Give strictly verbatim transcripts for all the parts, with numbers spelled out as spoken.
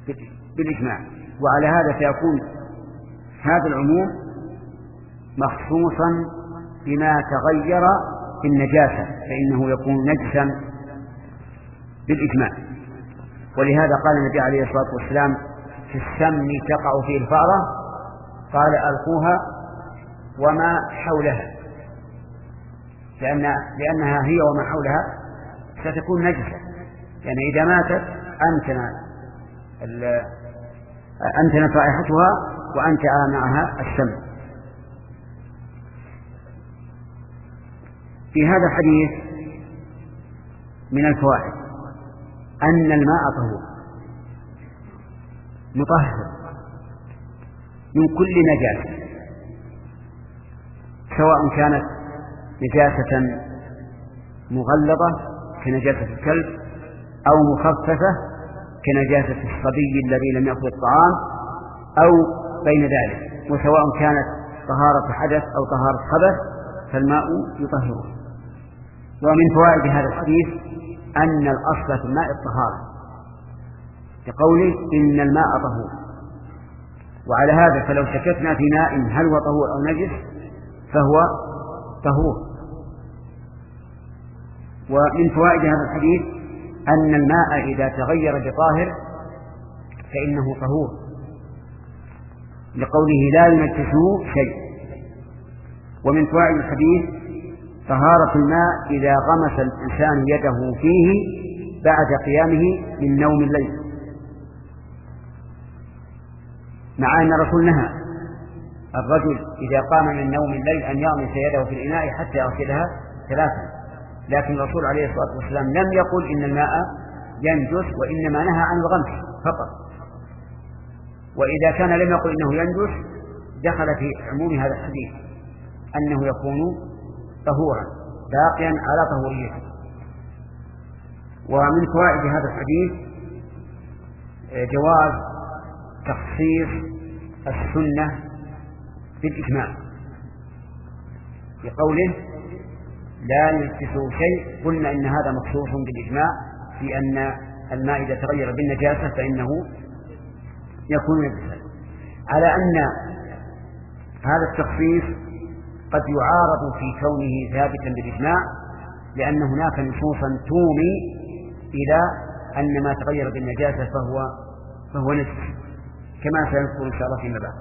بالإجماع. وعلى هذا فيكون هذا العموم مخصوصا بما تغير بالنجاسة فإنه يكون نجسا بالإجماع. ولهذا قال النبي عليه الصلاة والسلام في السم تقع فيه الفأرة قال ألقوها وما حولها، لأن لأنها هي وما حولها ستكون نجسة، لأن إذا ماتت أنتن أنتنت رائحتها وأنتع معها السم. في هذا الحديث من الفوائد أن الماء طهور مطهر من كل نجاسة، سواء كانت نجاسة مغلظة كنجاسة الكلب أو مخففة كنجاسة الصبي الذي لم يأكل الطعام أو بين ذلك، وسواء كانت طهارة حدث أو طهارة خبث فالماء يطهره. ومن فوائد هذا الحديث أن الأصل في الماء الطهارة لقوله إن الماء طهور. وعلى هذا فلو شككنا في ماء هل هو طهور أو نجس فهو طهور. ومن فوائد هذا الحديث أن الماء إذا تغير بطاهر فإنه طهور لقوله لا ينجسه شيء. ومن فوائد الحديث طهارة الماء إذا غمس الإنسان يده فيه بعد قيامه من نوم الليل، مع أن الرسول نهى الرجل إذا قام من نوم الليل أن يغمس يده في الإناء حتى يغسلها ثلاثا، لكن الرسول عليه الصلاة والسلام لم يقل إن الماء ينجس، وإنما نهى عن الغمس فقط. وإذا كان لم يقل إنه ينجس دخل في عموم هذا الحديث أنه يكون طهورا باقيا على طهوريته. ومن فوائد هذا الحديث جواز تخصيص السنة بالإجماع بقوله لا ينجسه شيء. قلنا إن هذا مخصوص بالإجماع في أن الماء إذا تغير بالنجاسة فإنه يكون نجسا، على أن هذا التخصيص قد يعارض في كونه ثابتا بالإجماع، لأن هناك نصوصا تومي إلى أن ما تغير بالنجاسة فهو فهو نجس كما سنذكر إن شاء الله فيما بعد.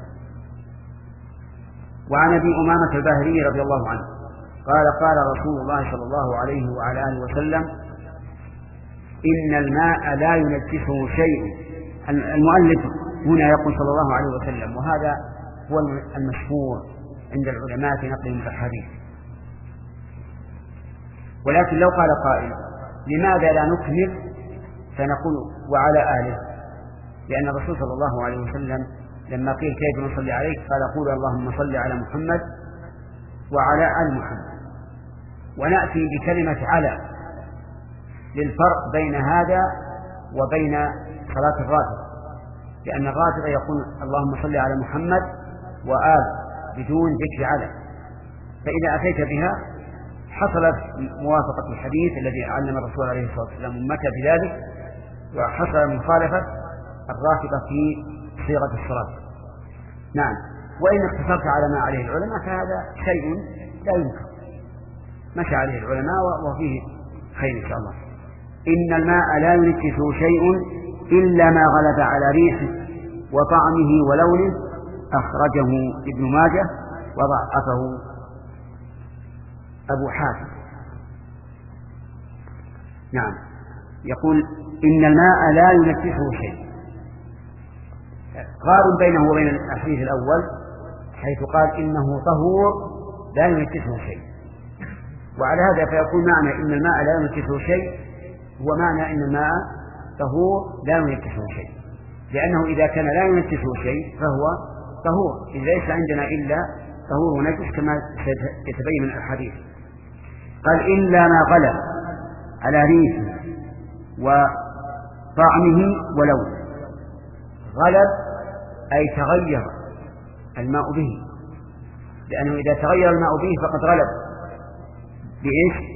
وعن أبي أمامة الباهلي رضي الله عنه قال قال رسول الله صلى الله عليه وعلى آله وسلم إن الماء لا ينجسه شيء. المؤلف هنا يقول صلى الله عليه وسلم، وهذا هو المشهور عند العلماء في نقلهم في الحديث. ولكن لو قال قائل لماذا لا نكمل فنقول وعلى آله، لأن الرسول صلى الله عليه وسلم لما قيل كيف نصلي عليك قال قول اللهم صل على محمد وعلى آل محمد، ونأتي بكلمة على للفرق بين هذا وبين صلاة الراتب، لأن الراتب يقول اللهم صل على محمد وآل بدون ذكر على، فإذا أتيت بها حصلت موافقة الحديث الذي علم الرسول عليه الصلاة والسلام أمته بذلك، وحصل مخالفة الراتبة في صيغة الصلاة. نعم. وإن اقتصرت على ما عليه العلماء فهذا شيء لا ينكر، مشى عليه العلماء وفيه خير إن شاء الله. إن الماء لا ينجسه شيء إلا ما غلب على ريحه وطعمه ولونه، أخرجه ابن ماجه وضعفه أبو حاتم. نعم. يقول إن الماء لا ينجسه شيء، قارن بينه وبين الحديث الأول حيث قال إنه طهور لا ينجسه شيء، وعلى هذا فيكون معنى إن الماء لا ينجسه شيء هو معنى إن الماء طهور لا ينجسه شيء، لأنه إذا كان لا ينجسه شيء فهو طهور، إذ ليس عندنا إلا طهور ونجس كما يتبين من الحديث. قال إلا ما غلب على ريحه وطعمه ولونه. غلب أي تغير الماء به، لأنه إذا تغير الماء به فقد غلب بإيش؟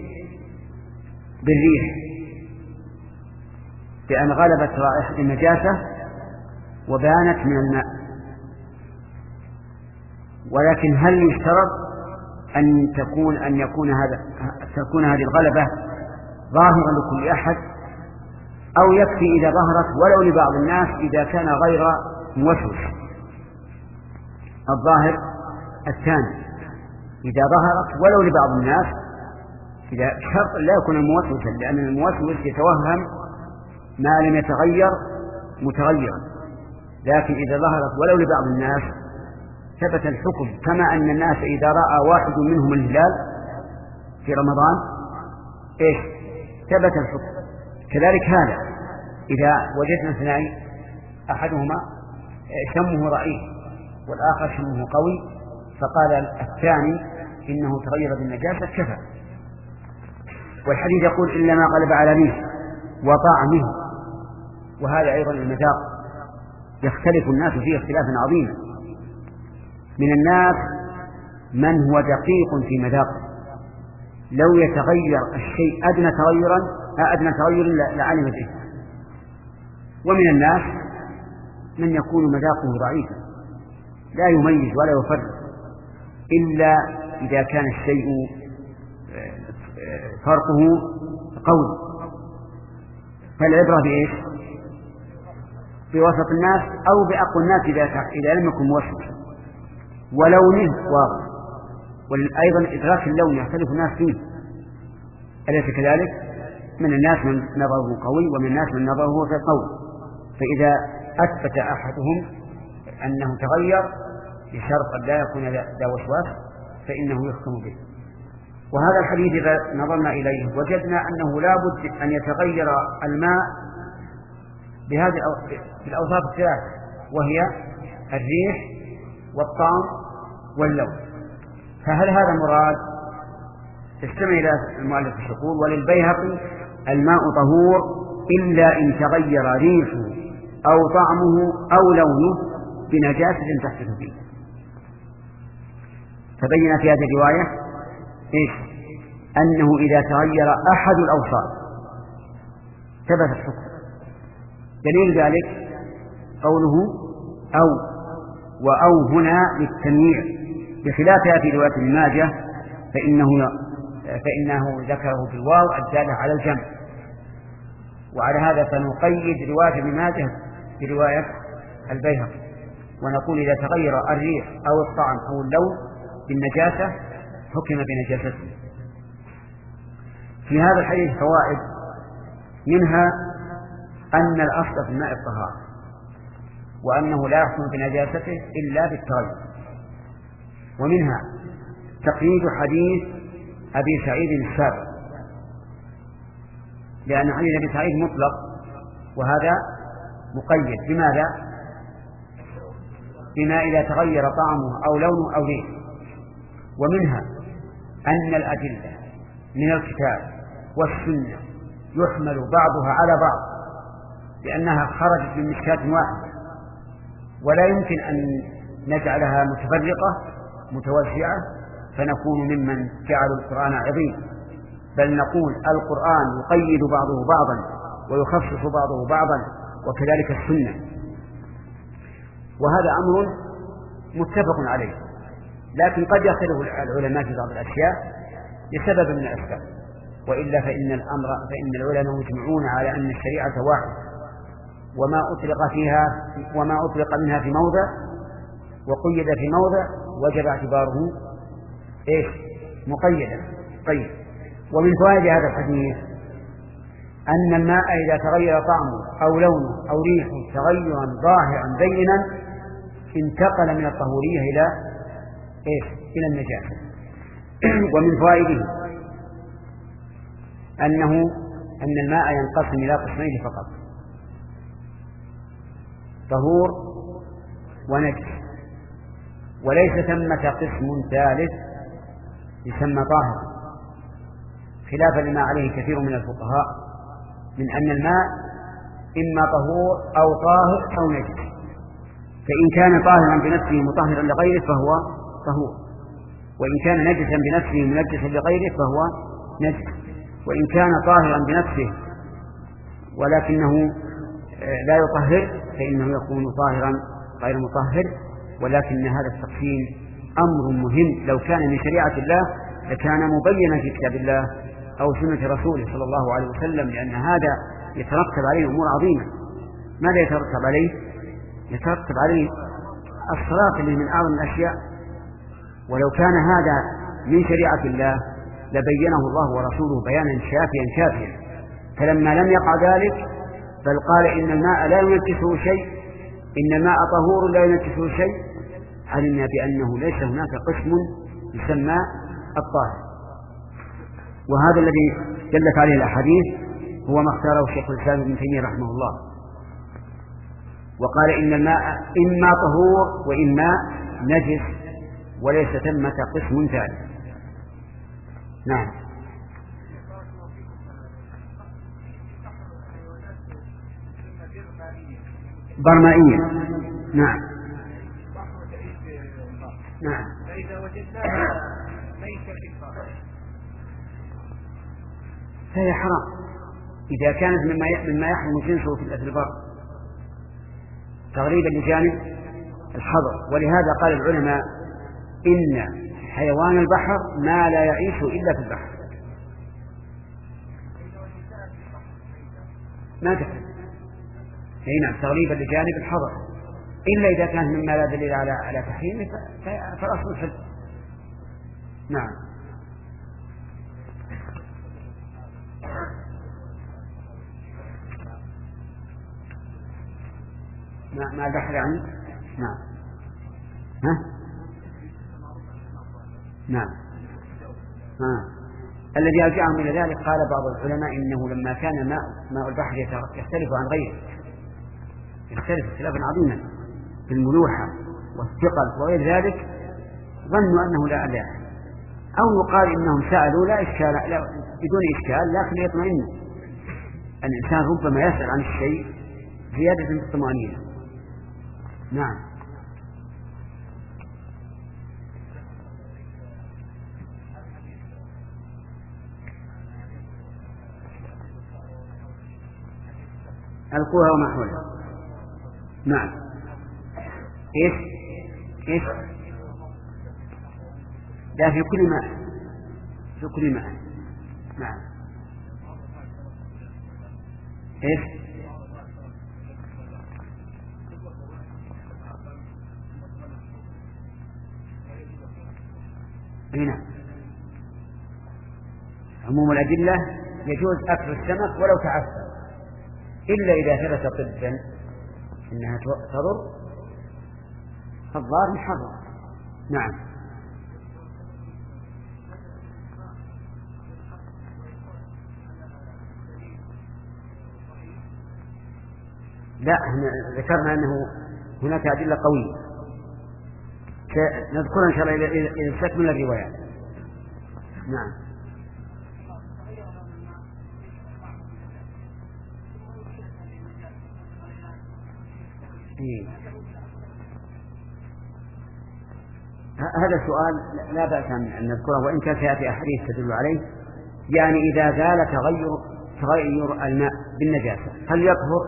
بالريح، لأن غلبت رائحة النجاسة وبانت من الماء. ولكن هل يشترط أن تكون أن يكون هذا تكون هذه الغلبة ظاهرة لكل أحد، أو يكفي إذا ظهرت ولو لبعض الناس إذا كان غير موسوس؟ الظاهر الثاني، إذا ظهرت ولو لبعض الناس، إذا شرط لا يكون الموسوسا، لأن الموسوس يتوهم ما لم يتغير متغيرا، لكن إذا ظهرت ولو لبعض الناس ثبت الحكم، كما أن الناس إذا رأى واحد منهم الهلال في رمضان إيش ثبت الحكم، كذلك هذا إذا وجدنا اثنين أحدهما شمه ضعيف والآخر شمه قوي، فقال الثاني إنه تغير بالنجاسة كفى. والحديث يقول إلا ما غلب على ريح وطعمه، وهذا أيضا المذاق يختلف الناس فيه اختلافا عظيما. من الناس من هو دقيق في مذاقه، لو يتغير الشيء أدنى تغيرا أدنى تغير لعلم به، ومن الناس من يكون مذاقه ضعيفا لا يميز ولا يفرق إلا إذا كان الشيء فرقه قوي. فالعبرة بإيش؟ بوسط الناس أو بأقوى الناس إذا لم يكن موسوسا، ولونه واضح. وأيضا إدراك اللون يختلف الناس فيه، أليس كذلك؟ من الناس من نظره قوي ومن الناس من نظره غير قوي، فإذا أثبت أحدهم أنه تغير بشرط أن لا يكون ذا وسواس فإنه يحكم به. وهذا الحديث إذا نظرنا إليه وجدنا أنه لا بد أن يتغير الماء بهذه الأوصاف الثلاثة، وهي الريح والطعم واللون. فهل هذا مراد؟ استمع إلى المؤلف الشقول: وللبيهقي الماء طهور إلا إن تغير ريحه أو طعمه أو لونه بنجاسة تحدث فيه. تبين في هذه الرواية إيش؟ أنه إذا تغير أحد الأوصاف ثبت الحكم. دليل ذلك قوله أو، وأو هنا للتنويع، بخلافها في رواية ابن ماجه فإنه فإنه ذكره بالواو الدالة على الجمع. وعلى هذا فنقيد رواية ابن ماجه برواية البيهقي ونقول إذا تغير الريح أو الطعم أو اللون بالنجاسة حكم بنجاسته. في هذا الحديث فوائد، منها أن الأصل في الماء الطهارة، وأنه لا يحكم بنجاسته إلا بالتغير. ومنها تقييد حديث أبي سعيد السابق، لأن حديث أبي سعيد مطلق وهذا مقيد. بماذا؟ بما إذا تغير طعمه أو لونه أو ريحه. ومنها أن الأدلة من الكتاب والسنة يحمل بعضها على بعض، لأنها خرجت من مشكاة واحدة، ولا يمكن أن نجعلها متفرقة متوسعة فنكون ممن جعلوا القرآن عظيم، بل نقول القرآن يقيد بعضه بعضا ويخصص بعضه بعضا، وكذلك السنة. وهذا أمر متفق عليه، لكن قد يختلف العلماء في بعض الأشياء لسبب من الأسباب، وإلا فإن الأمر فإن العلماء مجمعون على أن الشريعة واحدة، وما أطلق فيها وما أطلق منها في موضع وقيد في موضع وجب اعتباره إيش؟ مقيدا. طيب، ومن فوائد هذا الحديث أن الماء إذا تغير طعمه أو لونه أو ريحه تغيرا ظاهرا بينا انتقل من الطهورية إلى إيش؟ إلى النجاسة. ومن فوائده أنه أن الماء ينقسم إلى قسمين فقط: طهور ونجس، وليس ثمة قسم ثالث يسمى طاهر، خلافا لما عليه كثير من الفقهاء من أن الماء إما طهور أو طاهر أو نجس. فإن كان طاهرا بنفسه مطهرا لغيره فهو طهور، وإن كان نجسا بنفسه منجسا لغيره فهو نجس، وإن كان طاهرا بنفسه ولكنه لا يطهر فإنه يكون طاهرا غير مطهر، ولكن هذا التقسيم أمر مهم. لو كان من شريعة الله لكان مبينا في كتاب الله أو سنة رسوله صلى الله عليه وسلم، لأن هذا يترتب عليه أمور عظيمة. ماذا يترتب عليه؟ يترتب عليه الصلاة اللي من أعظم الأشياء. ولو كان هذا من شريعة الله لبينه الله ورسوله بيانا شافيا شافيا، فلما لم يقع ذلك بل قال إن الماء لا ينجسه شيء، إن الماء طهور لا ينجسه شيء، علمنا بأنه ليس هناك قسم يسمى الطاهر. وهذا الذي دلت عليه الأحاديث هو ما اختاره الشيخ الإسلام ابن تيمية رحمه الله، وقال إن الماء إما طهور وإما نجس، وليس ثمة قسم ثالث. نعم. برمائية. نعم. نعم. فإذا وجدناها ميتا فهي حرام إذا كانت مما مما يحرم جنسه في البر، تغريبا لجانب الحظر. ولهذا قال العلماء إن حيوان البحر ما لا يعيش إلا في البحر. ما تفهم. أي نعم، تغريبا لجانب الحظر، إلا إذا كان مما لا دليل على على تحريمه فالأصل الحل. نعم. ما ما البحر يعني؟ نعم. ها؟ نعم. ها. الذي أرجعهم إلى ذلك قال بعض العلماء إنه لما كان ماء ماء البحر يختلف عن غيره، يختلف اختلافا عظيما في الملوحة والثقل وغير ذلك، ظنوا أنه لا لا أو يقال إنهم سألوا لا إشكال، لا بدون إشكال، لكن يطمئن. الإنسان ربما يسأل عن الشيء زيادة في الطمأنينة. نعم. القوها وما حولها. نعم. إيش إيش لا في كل ماء، في كل ماء. نعم. إيش هنا عموم الأدلة يجوز أكل السمك ولو تعفن، إلا إذا ثبت طبا إنها تضر فالضار محرم. نعم. لا، احنا ذكرنا أنه هناك أدلة قوية نذكرها إن شاء الله إذا استكمل الروايات. نعم. إيه. هذا سؤال لا بأس أن نذكره وإن كان سيأتي أحاديث تدل عليه. يعني إذا زال تغير تغير الماء بالنجاسة هل يطهر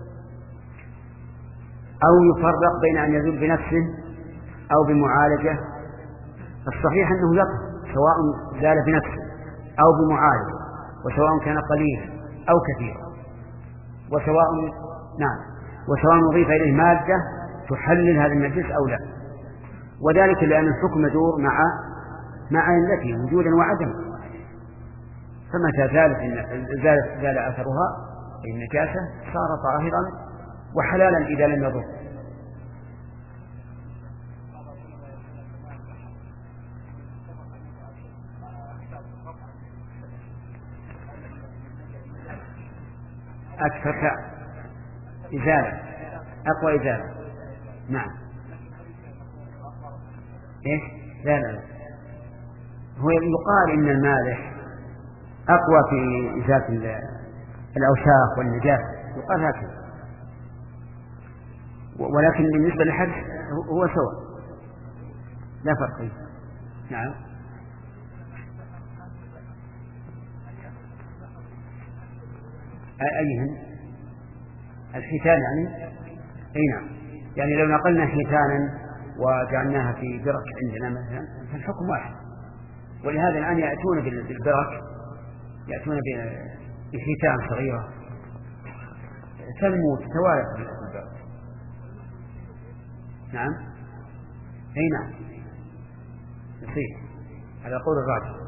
أو يفرق بين أن يزول بنفسه أو بمعالجة؟ الصحيح أنه يطهر سواء زال بنفسه أو بمعالجة، وسواء كان قليلا أو كثيرا، وسواء نعم وسواء نضيف إليه مادة تحلل هذا النجس أو لا، وذلك لأن الحكم يدور مع مع علته وجودا وعدما. فمتى زالت زال زال أثرها أي النجاسة صار طاهرا وحلالا إذا لم يضر. أكثر إزالة، أقوى إزالة. نعم. إيش؟ لا لا لا. هو يقال إن المالح أقوى في إزالة الأوساخ والنجاسة، يقال هكذا، ولكن بالنسبة للحد هو سواء لا فرق فيه. نعم. أيهن؟ الختان يعني؟ أي نعم. يعني لو نقلنا حيتانا وجعلناها في برك عندنا مثلا فالحكم واحد. ولهذا الآن يأتون بالبرك، يأتون بحيتان صغيرة تنمو تتوالد بالبرك. نعم أي نعم يصير على قول الراجح.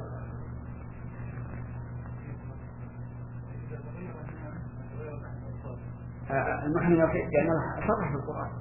المحرم يصير لأنه صرح في القرآن: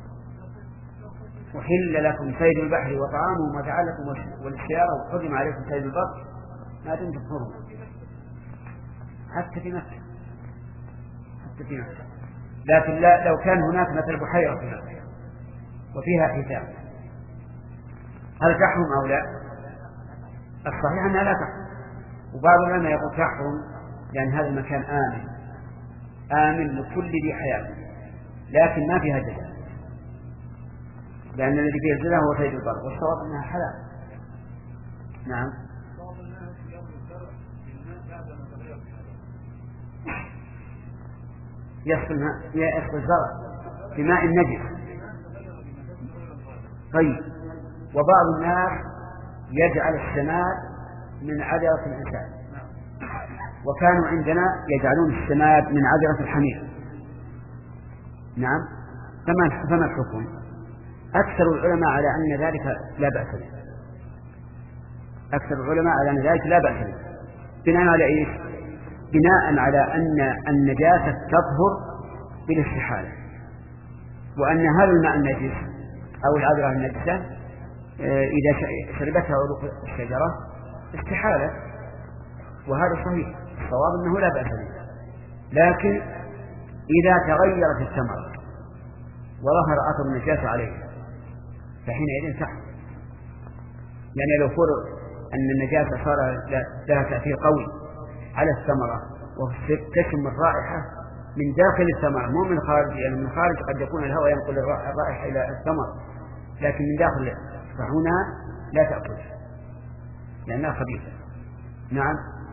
وحل لكم صيد البحر وطعامه ومتاعا لكم والسيارة وحرم عليكم صيد البر ما دمتم حرما. حتى في مكة، حتى في مكة. لكن لا لو كان هناك مثل بحيرة في مكة وفيها حيتان هل تحرم أو لا؟ الصحيح أنها لا تحرم، وبعض العلماء يقول تحرم لأن هذا المكان آمن آمن لكل ذي حياة، لكن ما فيها جزاء، لأن الذي فيه الجزاء هو صيد البر، والصواب أنها حلال. نعم يسقي الماء يسقي الزرع بماء نجس. طيب، وبعض الناس يجعل السماد من عذرة الإنسان، وكانوا عندنا يجعلون السماد من عذرة الحمير. نعم فما الحكم؟ أكثر العلماء على أن ذلك لا بأس به، أكثر العلماء على أن ذلك لا بأس به. بناء على إيش؟ بناء على أن النجاسة تظهر بالاستحالة، وأن هذا الماء النجس أو العذرة النجسة إذا شربتها عروق الشجرة استحالة، وهذا صحيح. الصواب أنه لا بأس به، لكن إذا تغيرت الثمرة وظهر أثر النجاسة عليها فحينئذ تحرم. يعني لو فرض أن النجاسة صار لها تأثير قوي على الثمرة وتشم الرائحة من داخل الثمرة مو من خارج، يعني من خارج قد يكون الهواء ينقل الرائحة إلى الثمرة، لكن من داخل فهنا لا تأكل لأنها خبيثة. نعم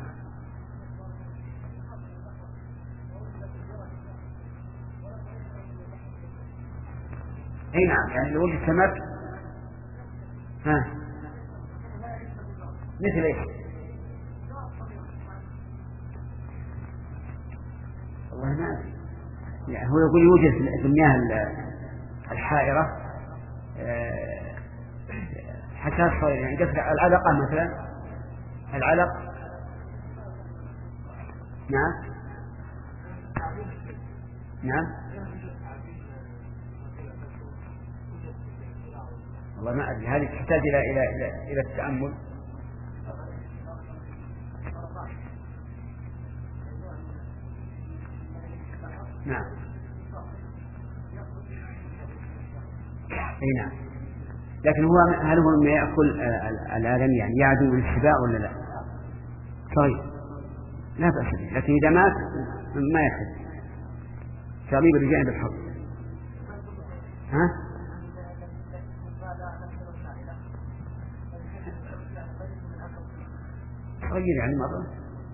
أي نعم. يعني لو وجد سمك ها مثل إيش؟ والله ما أدري. يعني هو يقول يوجد في المياه الحائرة حشاش صغير، يعني قصد العلقة مثلا، العلق. نعم نعم والله ما أدري، هذه تحتاج إلى إلى إلى إلى التأمل. نعم أي نعم. لكن هو هل هو ما يأكل الآدم يعني يعدو من السباع ولا لا؟ طيب لا بأس به، لكن إذا مات ما يحل تعليب بجانب الحق. ها صغير يعني مرة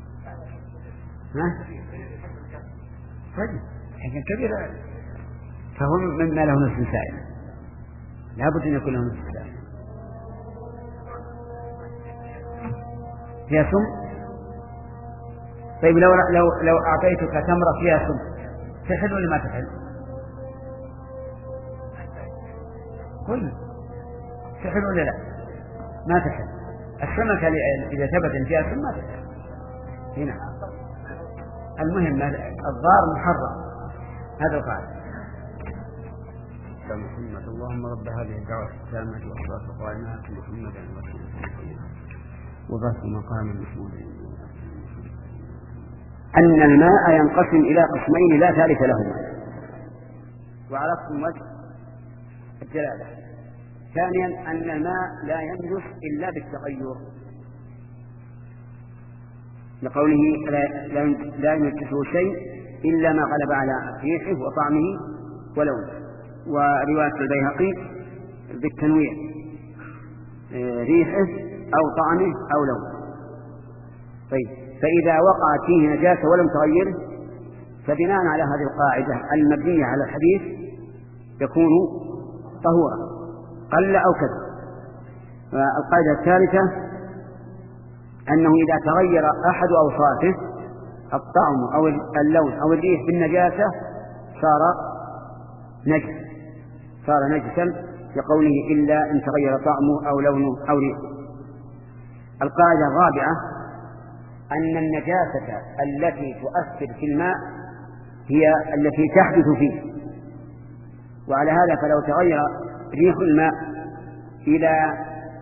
ها طيب حين كبير فهو مما له نصف سائل، لا بد أن يكون له نصف سائل. فيها سم. طيب لو لو لو أعطيتك تمرة فيها سم تحل ولا ما تحل؟ قل تحل ولا لا؟ ما تحل. السمكة إذا ثبت أن فيها سم ما تحل. هنا المهم الضار محرم، هذا القاعدة. محمد اللهم رب هذه الدعوة التامة والصلاة القائمة آت محمدا الوسيلة وبعث مقام محمود. أن الماء ينقسم إلى قسمين لا ثالث لهما، وعرفتم وجه الدلالة. ثانيا أن الماء لا ينجس إلا بالتغير، لقوله لا ينجسه شيء إلا ما غلب على ريحه وطعمه ولونه. ورواية البيهقي بالتنويع ريحه أو طعمه أو لونه. طيب فإذا وقعت فيه نجاسة ولم تغيره فبناء على هذه القاعدة المبنية على الحديث يكون طهورا قل أو كثر. القاعدة الثالثة أنه إذا تغير أحد أوصافه الطعم أو اللون أو الريح بالنجاسة صار نجس صار نجسا لقوله إلا إن تغير طعمه أو لونه أو ريحه. القاعدة الرابعة أن النجاسة التي تؤثر في الماء هي التي تحدث فيه، وعلى هذا فلو تغير ريح الماء إلى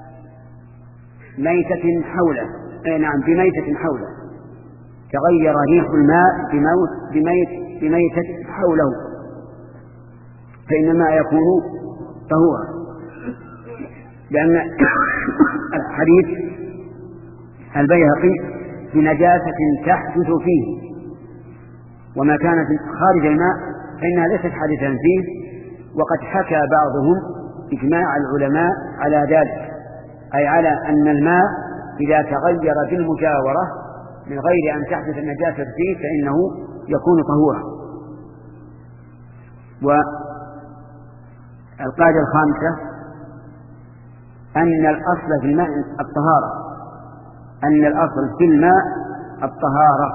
ميتة حوله نعم بميتة حوله تغير ريح الماء بموت بميت بميتة حوله فإن الماء يكون طهورا، لأن حديث البيهقي بنجاسة تحدث فيه، وما كانت خارج الماء فإنها ليست حادثا فيه. وقد حكى بعضهم إجماع العلماء على ذلك، أي على أن الماء إذا تغير بالمجاورة من غير أن تحدث النجاسة فيه فإنه يكون طهورا. والقاعدة الخامسة أن الأصل في الماء الطهارة أن الأصل في الماء الطهارة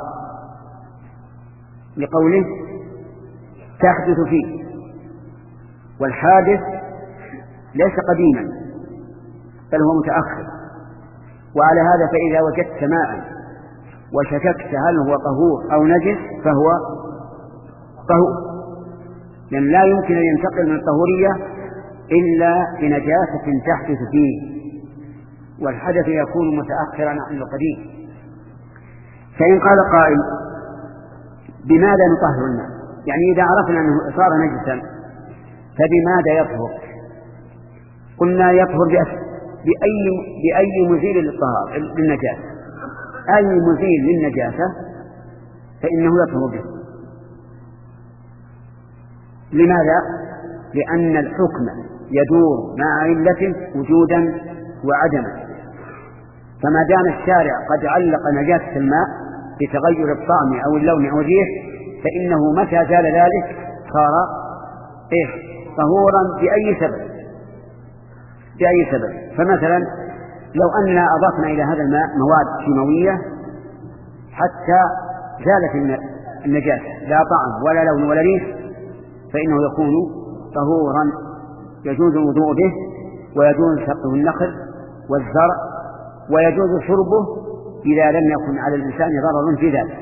لقوله تحدث فيه، والحادث ليس قديما بل هو متأخر. وعلى هذا فإذا وجدت ماء وشككت هل هو طهور أو نجس فهو طهور، لأن لا يمكن أن ينتقل من الطهورية إلا بنجاسة تحدث فيه، والحدث يكون متأخرا عن القديم. فإن قال قائل بماذا نطهر الماء؟ يعني إذا عرفنا أنه صار نجسا فبماذا يطهر؟ قلنا يطهر بأي, بأي مزيل للطهارة للنجاسة، أي مزيل للنجاسة فإنه يطهر به. لماذا؟ لأن الحكم يدور مع علته وجودا وعدما، فما دام الشارع قد علق نجاسة الماء بتغير الطعم أو اللون أو الريح فإنه متى زال ذلك صار إيه؟ طهورا بأي سبب بأي سبب. فمثلا لو أننا أضفنا إلى هذا الماء مواد كيماوية حتى زالت النجاسة لا طعم ولا لون ولا ريح فإنه يكون طهورا يجوز الوضوء به، ويجوز سقه النخل والزرع، ويجوز شربه إذا لم يكن على الإنسان ضرر في ذلك،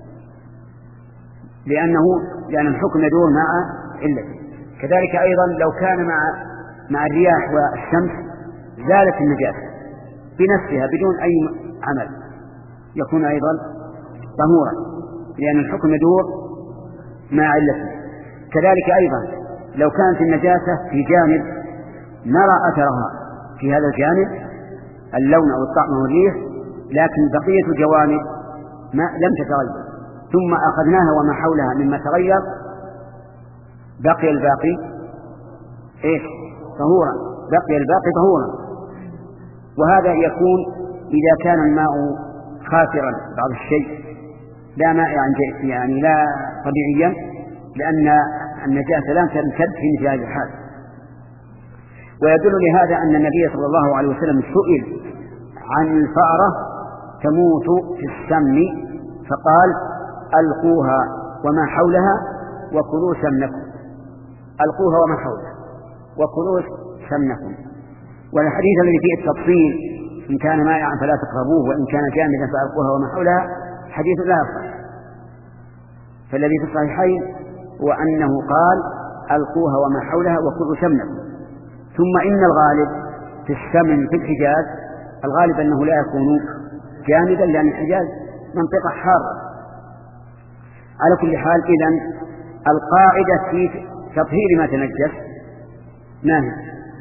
لأنه لأن الحكم يدور مع علته. كذلك أيضا لو كان مع مع الرياح والشمس زالت النجاسة بنفسها بدون أي عمل يكون أيضا طهورا، لأن الحكم يدور مع علته. كذلك أيضا لو كانت النجاسة في جانب نرى أثرها في هذا الجانب اللون أو الطعم أو الريح، لكن بقية جوانب ما لم تتغير ثم أخذناها وما حولها مما تغير بقي الباقي إيش؟ طهورا، بقي الباقي طهورا. وهذا يكون إذا كان الماء خاسرا بعض الشيء لا ماء يعني لا طبيعيا، لأن النجاسة لا تمتد في مثل هذه الحال. ويدل لهذا أن النبي صلى الله عليه وسلم سئل عن الفأرة تموت في السم فقال ألقوها وما حولها وكلوا سمنكم، ألقوها وما حولها وكلوا سمنكم. والحديث الذي فيه التفصيل إن كان مائعا فلا تقربوه وإن كان جامدا فألقوها وما حولها حديث لا يصح. فالذي في الصحيحين هو أنه قال ألقوها وما حولها وكلوا سمنكم. ثم إن الغالب في السمن في الحجاز الغالب أنه لا يكون جامدا لأن الحجاز منطقة حارة. على كل حال إذن القاعدة في تطهير ما تنجس ما هي؟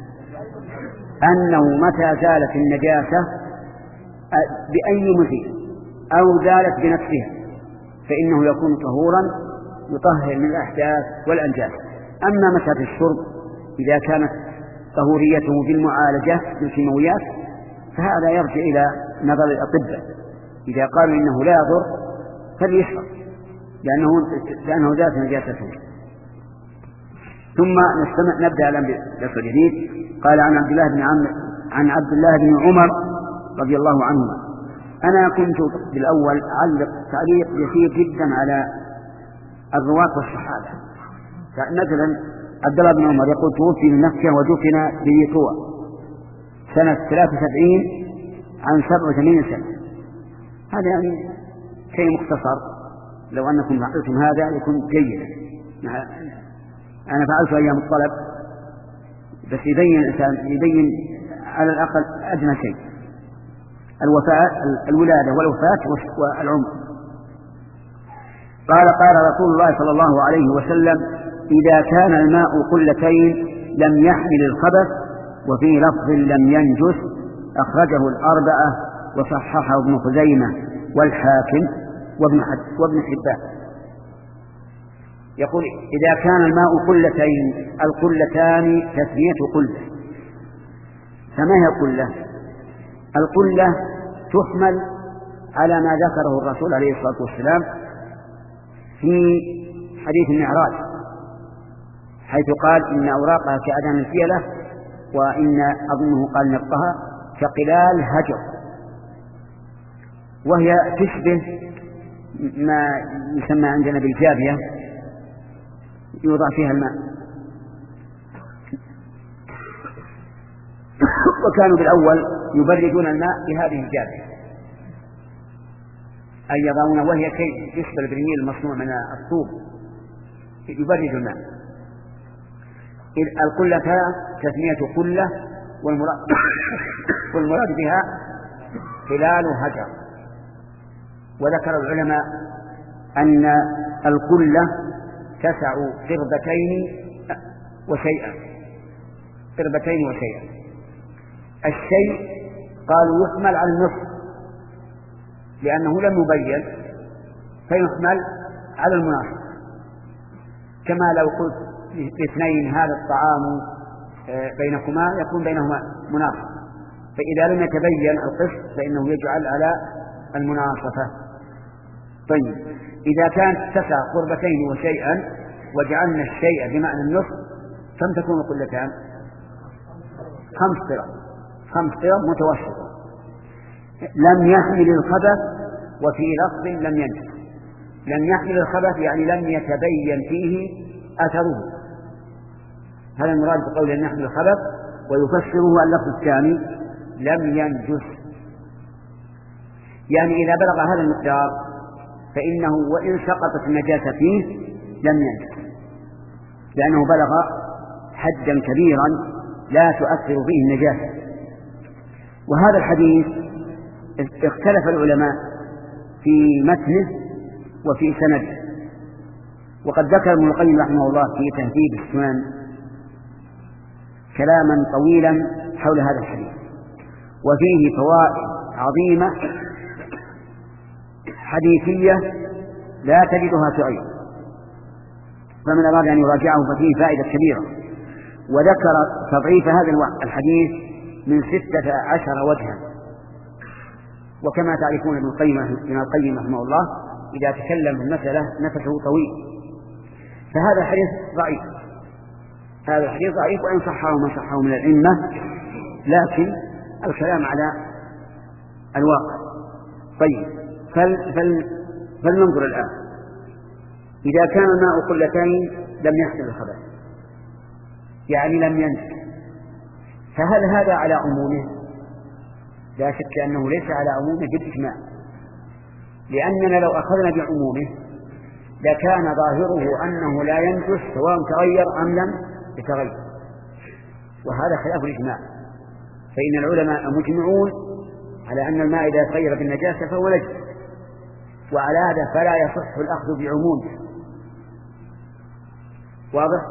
أنه متى زالت النجاسة بأي مزيل أو زالت بنفسها فإنه يكون طهورا يطهر من الأحداث والأنجاس. أما مسألة الشرب إذا كانت طهوريته بالمعالجة بالكيماويات فهذا يرجع إلى نظر الأطباء، إذا قالوا إنه لا يضر فليشرب لأنه, لأنه ذات نجاسته. ثم نستمع نبدأ الآن بدرس جديد. قال عن عبد الله بن عمرو عن عبد الله بن عمر رضي الله عنهما: أنا كنت بالأول أعلق تعليق يسير جدا على الرواة والصحابة. مثلا عبد الله بن عمر يقول: توفي من مكة ودفن بذي سنة ثلاثة وسبعين عن سبع وثمانين سنة. هذا يعني شيء مختصر، لو أنكم فعلتم هذا يكون جيدا. أنا فعلت أيام الطلب بس يبين الإنسان يبين على الأقل أدنى شيء: الوفاة الولادة والوفاة والعمر. قال: قال رسول الله صلى الله عليه وسلم: إذا كان الماء قلتين لم يحمل الخبث، وفي لفظ لم ينجس. أخرجه الأربعة وصححه ابن خزيمة والحاكم وابن حبان. يقول: إذا كان الماء قلتين، القلتان تسمية قلة. فما هي القلة؟ القلة تحمل على ما ذكره الرسول عليه الصلاة والسلام في حديث المعراج، حيث قال: إن أوراقها كأذان الفيلة، وإن أظنه قال نبقها كقلال هجر، وهي تشبه ما يسمى عندنا بالجابية يوضع فيها الماء. وكانوا بالأول يبردون الماء بهذه الجابية، أي يضعون، وهي كي يشبه البرميل المصنوع من الطوب يبرد الماء. القلتان تسمية قلة، والمراد, والمراد بها خلال هجر. وذكر العلماء أن القلة تسع قربتين وشيئا قربتين وشيئا. الشيء قالوا يحمل على النصف لأنه لم يبين، فيحمل على المناسب، كما لو قلت لاثنين هذا الطعام بينكما يكون بينهما مناصفة، فإذا لم يتبين القسط فإنه يجعل على المناصفة. طيب، إذا كانت تسع قربتين وشيئا وجعلنا الشيء بمعنى النصف، كم تكون قلتان؟ خمس قرب خمس قرب متوسطة. لم يحمل الخبث، وفي لفظ لم ينجس. لم يحمل الخبث يعني لم يتبين فيه أثره، هذا المراد بقول لم يحمل الخبث. ويفسره اللفظ الثاني لم ينجس، يعني إذا بلغ هذا المقدار فإنه وإن سقطت النجاسة فيه لم ينجس، لأنه بلغ حدا كبيرا لا تؤثر فيه النجاسة. وهذا الحديث اختلف العلماء في متنه وفي سنده، وقد ذكر ابن القيم رحمه الله في تهذيب السنن كلاما طويلا حول هذا الحديث، وفيه فوائد عظيمة حديثية لا تجدها في غيره، فمن أراد أن يراجعه ففيه فائدة كبيرة. وذكر تضعيف هذا الحديث من ستة عشر وجها، وكما تعرفون ابن القيم ابن القيم رحمه الله إذا تكلم في المسألة نفسه طويل، فهذا الحديث ضعيف. هذا الحديث ضعيف وإن صحه من صحه من الأئمة، لكن الكلام على الواقع. طيب، فل فل فلننظر الآن. إذا كان الماء قلتين لم يحصل الخبث، يعني لم ينجس، فهل هذا على عمومه؟ لا شك أنه ليس على عمومه بالإجماع، لأننا لو أخذنا بعمومه لكان ظاهره أنه لا ينجس سواء تغير أم لم يتغير، وهذا خلاف الإجماع. فإن العلماء مجمعون على أن الماء إذا تغير بالنجاسة فهو نجس، وعلى هذا فلا يصح الأخذ بعمومه. واضح؟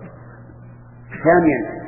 ثانيا،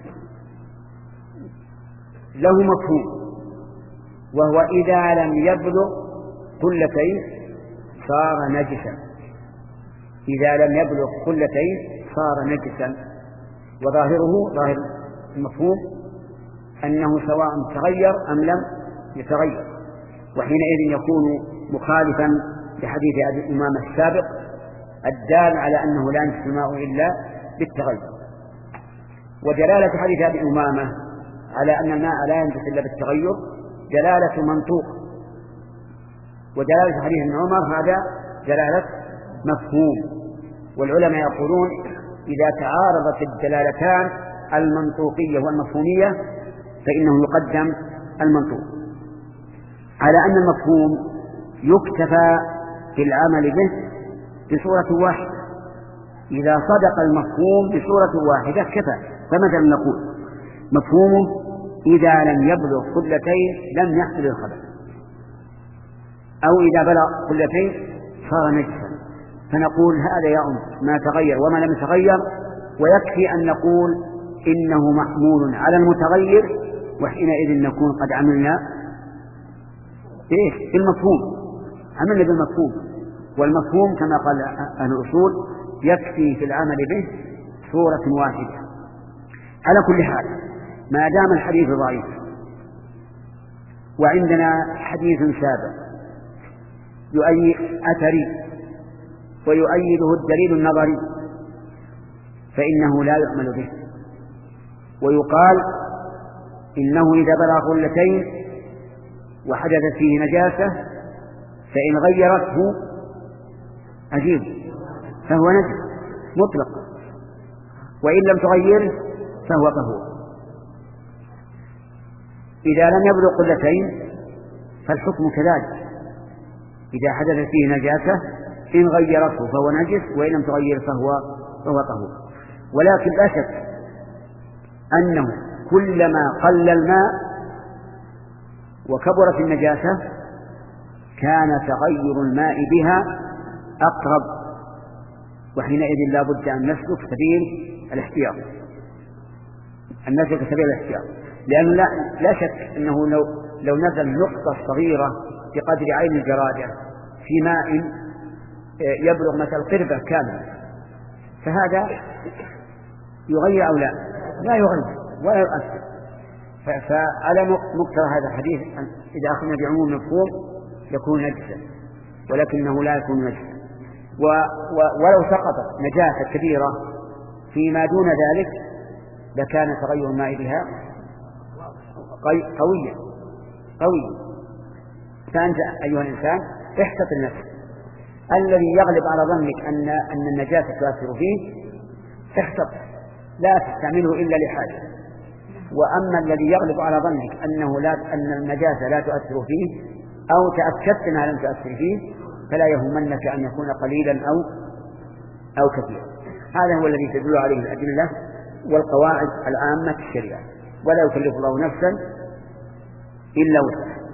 له مفهوم، وهو إذا لم يبلغ قلتين صار نجسا. إذا لم يبلغ قلتين صار نجسا، وظاهره ظاهر المفهوم أنه سواء تغير أم لم يتغير، وحينئذ يكون مخالفا لحديث أبي أمامة السابق الدال على أنه لا ينجس الماء إلا بالتغير. ودلالة حديث أبي أمامة على أن الماء لا ينجس إلا بالتغير دلالة منطوق، ودلالة حديث ابن عمر هذا دلالة مفهوم. والعلماء يقولون إذا تعارضت الدلالتان المنطوقية والمفهومية فإنه يقدم المنطوق، على أن المفهوم يكتفى بالعمل به بصورة واحدة. إذا صدق المفهوم بصورة واحدة كفى. فمثلا نقول مفهومه إذا لم يبلغ قلتين لم يحصل الخبث، أو إذا بلغ قلتين صار نجسا، فنقول هذا يا أم ما تغير وما لم يتغير، ويكفي أن نقول إنه محمول على المتغير، وحينئذ نكون قد عملنا إيه؟ بالمفهوم، عملنا بالمفهوم. والمفهوم كما قال أهل الأصول يكفي في العمل به صورة واحدة. على كل حال ما دام الحديث ضعيف وعندنا حديث سابق يؤيد أثري ويؤيده الدليل النظري فإنه لا يعمل به، ويقال إنه إذا بلغ قلتين وحدثت فيه نجاسة فإن غيرته أجيب فهو نجس مطلق، وإن لم تغيره فهو طهور. إذا لم يبلغ قلتين فالحكم كذلك، إذا حدث فيه نجاسة إن غيرته فهو نجس، وإن لم تغير فهو فهو طهور. ولكن لا شك أنه كلما قل الماء وكبرت النجاسة كان تغير الماء بها أقرب، وحينئذ لا بد أن نسلك سبيل الاحتياط، أن نسلك سبيل الاحتياط، لأنه لا, لا شك أنه لو, لو نزل نقطة صغيرة بقدر عين الجرادة في ماء يبلغ مثل قربة كاملة فهذا يغير أو لا لا يغير ولا يؤثر. فعلى مقتضى هذا الحديث إذا أخذنا بعموم المفهوم يكون نجسا، ولكنه لا يكون نجسا. ولو سقطت نجاسة كبيرة فيما دون ذلك لكان تغير الماء بها قويا قويا. فأنت أيها الإنسان احتط النفس. الذي يغلب على ظنك أن أن النجاسة تؤثر فيه احتط، لا تستعمله إلا لحاجة. وأما الذي يغلب على ظنك أنه لا أن النجاسة لا تؤثر فيه أو تأكدت أنها لم تؤثر فيه فلا يهمنك أن يكون قليلا أو أو كثيرا. هذا هو الذي تدل عليه الأدلة والقواعد العامة في الشريعة، ولا يكلف الله نفسا إلا وسعها.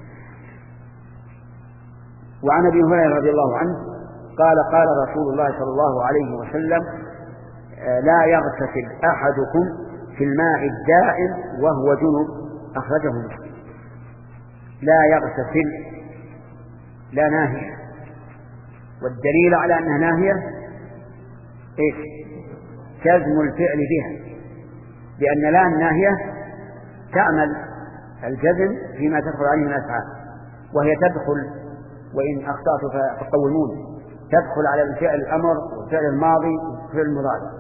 وعن أبي هريرة رضي الله عنه قال قال رسول الله صلى الله عليه وسلم لا يغتسل أحدكم في الماء الدائم وهو جنب، أخرجه مسلم. لا يغتسل لا ناهية، والدليل على أنها ناهية إيش؟ جزم الفعل بها، لأن لا الناهية تعمل الجزم فيما تدخل عليه من الأفعال، وهي تدخل وإن أخطأت فقومون تدخل على الفعل الأمر والفعل الماضي والفعل المضارع.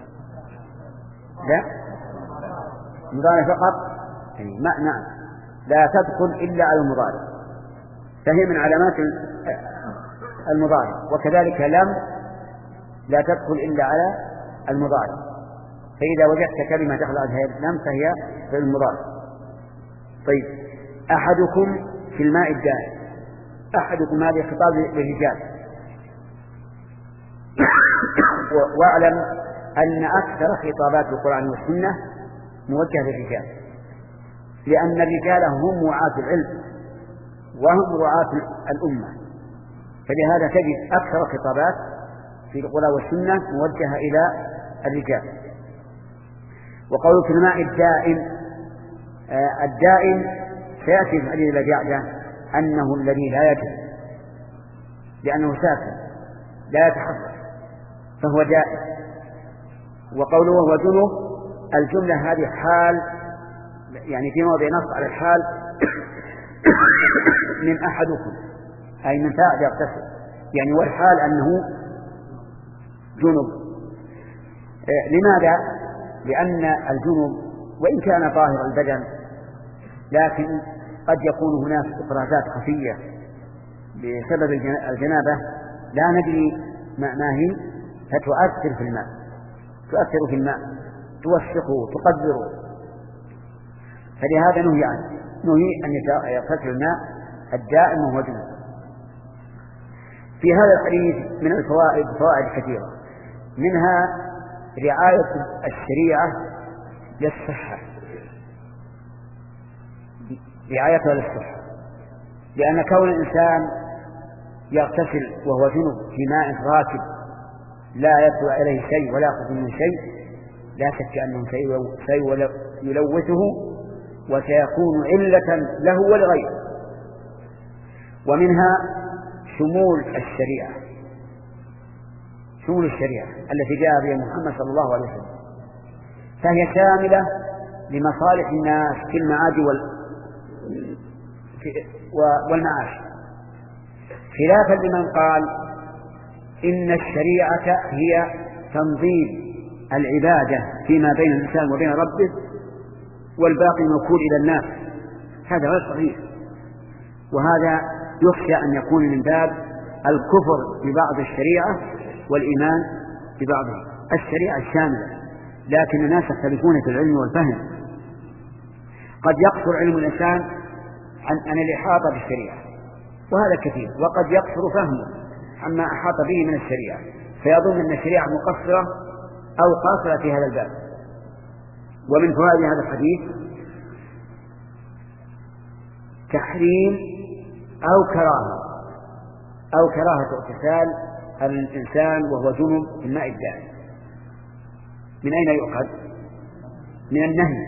لا المضارع فقط يعني ما نعم لا تدخل إلا على المضارع، فهي من علامات المضارع. وكذلك لم لا تدخل إلا على المضارع، فإذا وجدت كلمة دخل عليها لم فهي في المضارع. طيب أحدكم في الماء الدائم، أحدكم هذه خطاب للرجال. واعلم أن أكثر خطابات القرآن والسنة موجهة للرجال، لأن الرجال هم وعاة العلم وهم رعاة الأمة، فلهذا تجد أكثر خطابات في القرآن والسنة موجهة إلى الرجال. وقول في الماء الدائم، آه الدائم سيأتي في الحديث الذي بعده أنه الذي لا يجب لأنه ساكن لا يتحرك فهو دائم. وقوله وهو جنب الجملة هذه حال، يعني في موضع نص على الحال من أحدكم أي من فاعل يغتسل، يعني والحال أنه جنب. لماذا؟ لأن الجنب وإن كان ظاهر البدن لكن قد يكون هناك إفرازات خفية بسبب الجنابة لا ندري ما هي، فتؤثر في الماء تؤثر في الماء توسخه تقدره، فلهذا نهي عنه نهي أن يغتسل الماء الدائم وهو جنب. في هذا الحديث من الفوائد فوائد كثيرة، منها رعاية الشريعة للصحة رعايتها للصحة، لأن كون الإنسان يغتسل وهو جنب في ماء راكد لا يطلع إليه شيء ولا يأخذ منه شيء لا شك أنه سيلوثه وسيكون علة له ولغيره. ومنها شمول الشريعة شمول الشريعة التي جاء بها محمد صلى الله عليه وسلم، فهي شاملة لمصالح الناس في المعاد والمعاش، خلافا لمن قال إن الشريعة هي تنظيم العبادة فيما بين الإنسان وبين ربه والباقي موكول إلى الناس. هذا غير صحيح، وهذا يخشى أن يكون من باب الكفر ببعض الشريعة والإيمان ببعضها. الشريعة الشاملة، لكن الناس يختلفون في العلم والفهم، قد يقصر علم الإنسان عن الإحاطة بالشريعة وهذا كثير، وقد يقصر فهمه عما أحاط به من الشريعة فيظن أن الشريعة مقصرة أو قاصرة في هذا الباب. ومن فوائد هذا الحديث تحريم أو كراهة أو كراهة اغتسال الإنسان وهو جنب في الماء الدائم. من أين يؤخذ؟ من النهي،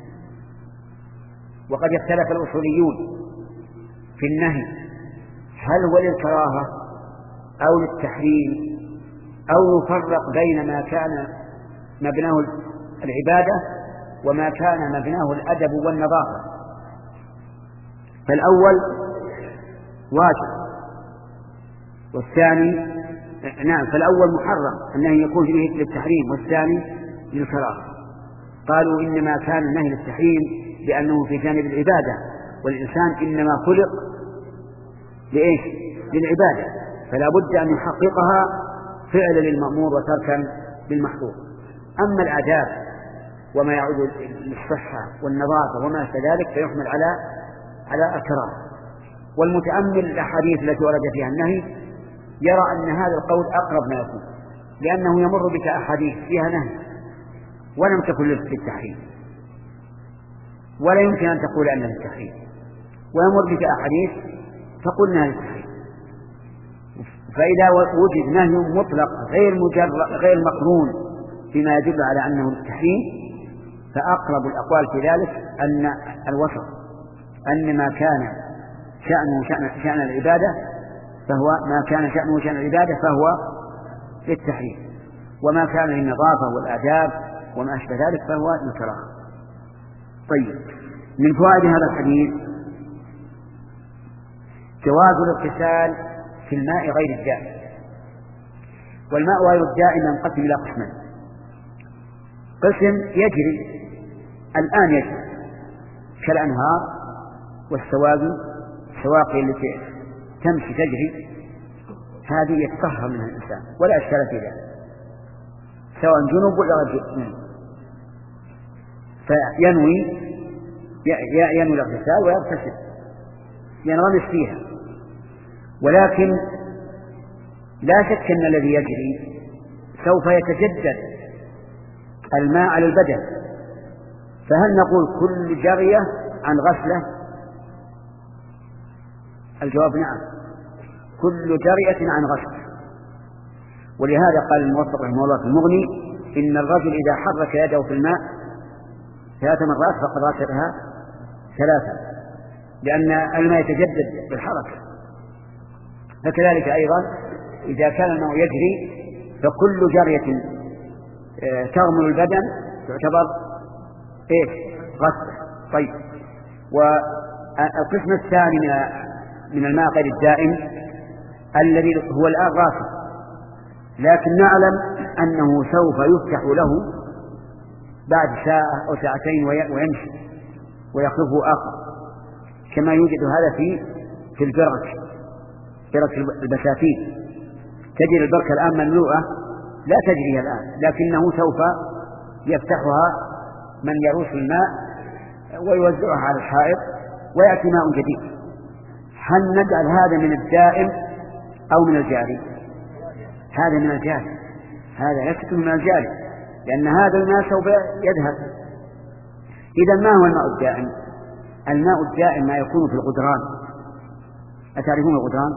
وقد اختلف الأصوليون في النهي هل هو للكراهة أو للتحريم أو يفرق بين ما كان مبناه العبادة وما كان مبناه الأدب والنظافة. فالأول واجب والثاني نعم فالأول محرم أنه يكون فيه للتحريم والثاني للكراهة. قالوا إنما كان النهي للتحريم لأنه في جانب العبادة، والإنسان إنما خلق لإيش؟ للعبادة، فلا بد أن يحققها فعلا للمأمور وتركا للمحظور. أما الآداب وما يعود للصحة والنظافة وما كذلك فيحمل على على الكراهة. والمتأمل الأحاديث التي ورد فيها النهي يرى أن هذا القول أقرب ما يكون، لأنه يمر بك أحاديث فيها نهي ولم تكن للتحريم، ولا يمكن أن تقول أنها للتحريم، ويمر بك أحاديث فقلنا للتحريم. فإذا وجد نهي مطلق غير مجرد غير مقرون فيما يدل على أنه للتحريم فأقرب الأقوال في ذلك أن الوسط، أن ما كان شأنه شأن, شأن العبادة فهو ما كان شأنه شأن العبادة فهو للتحريم، وما كان للنظافة والآداب وما أشبه ذلك فهو للكراهة. طيب، من فوائد هذا الحديث جواز الاغتسال في الماء غير الدائم. والماء غير الدائم ينقسم إلى قسمين: قسم يجري الآن يجري كالأنهار والسواقي السواقي التي تمشي تجري، هذه يتطهر منها الإنسان ولا إشكال في ذلك سواء جنوب ولا غير جنوب، فينوي ينوي الاغتسال ويغتسل ينغمس فيها. ولكن لا شك أن الذي يجري سوف يتجدد الماء على البدن، فهل نقول كل جرية عن غسلة؟ الجواب نعم، كل جرية عن غسلة. ولهذا قال الموفق رحمه الله في المغني: إن الرجل إذا حرك يده في الماء ثلاث مرات فقد غسلها ثلاثة، لأن الماء يتجدد بالحركة. فكذلك أيضا إذا كان الماء يجري فكل جرية تغمر البدن تعتبر إيش؟ غسل. طيب، والقسم الثاني من الماء غير الدائم الذي هو الآن غاسل، لكن نعلم أنه سوف يفتح له بعد ساعة أو ساعتين ويمشي ويخلفه آخر، كما يوجد هذا في في البرك، برك البساتين. تجد البركة الآن مملوءة لا تجري الآن، لكنه سوف يفتحها من يروس الماء ويوزعها على الحائط ويأتي ماء جديد. هل نجعل هذا من الدائم أو من الجاري؟ هذا من الجاري، هذا لا شك من الجاري، لأن هذا الماء سوف يذهب. إذا ما هو الماء الدائم؟ الماء الدائم ما يكون في الغدران. أتعرفون الغدران؟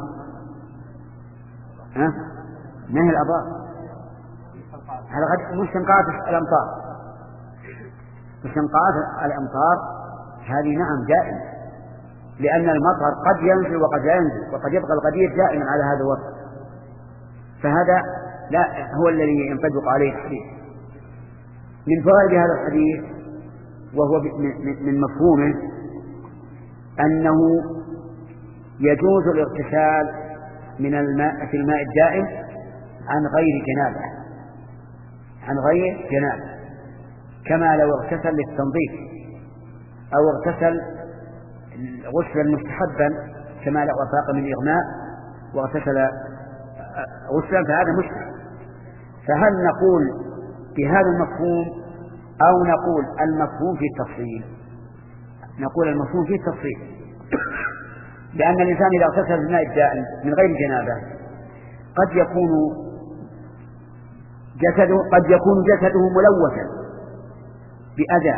ها؟ ما هي الأبار؟ على مستنقعات الأمطار. مستنقعات الأمطار هذه نعم دائم، لأن المطر قد ينزل وقد لا ينزل، وقد يبقى الغدير دائما على هذا الوضع. فهذا لا هو الذي ينطبق عليه الحديث. من فوائد هذا الحديث وهو من مفهومه أنه يجوز الاغتسال من الماء في الماء الدائم عن غير جنابه، عن غير جنابه، كما لو اغتسل للتنظيف أو اغتسل غسلا مستحبا، كما لو أفاق من إغماء واغتسل غسلا، فهذا مستحب. فهل نقول بهذا المفهوم أو نقول المفهوم في التفصيل؟ نقول المفهوم في التفصيل، لأن الإنسان إذا اغتسل بالماء الدائم من غير جنابه قد يكون جسده قد يكون جسده ملوثا بأذى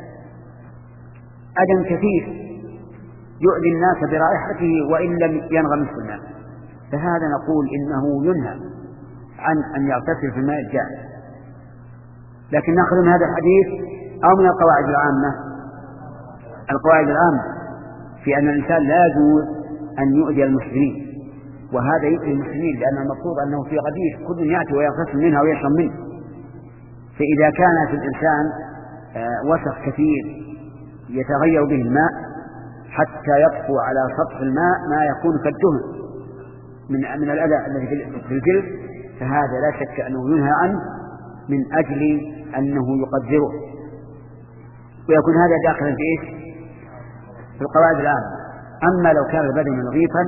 أذى كثير يؤذي الناس برائحته وإن لم ينغمس في الماء، فهذا نقول إنه ينهى عن أن يغتسل في الماء الدائم. لكن نأخذ من هذا الحديث أو من القواعد العامة؟ القواعد العامة في أن الإنسان لا يجوز أن يؤذي المسلمين، وهذا يؤذي المسلمين لأن المفروض أنه في غدير كل يأتي ويغتسل منها ويشرب منه. فإذا كان في الإنسان وسخ كثير يتغير به الماء حتى يطفو على سطح الماء ما يكون كالدهن من من الأذى الذي في الجلد، فهذا لا شك أنه ينهى عنه من أجل أنه يقدره، ويكون هذا داخلا في إيش؟ في القواعد العامة. أما لو كان البدن نظيفا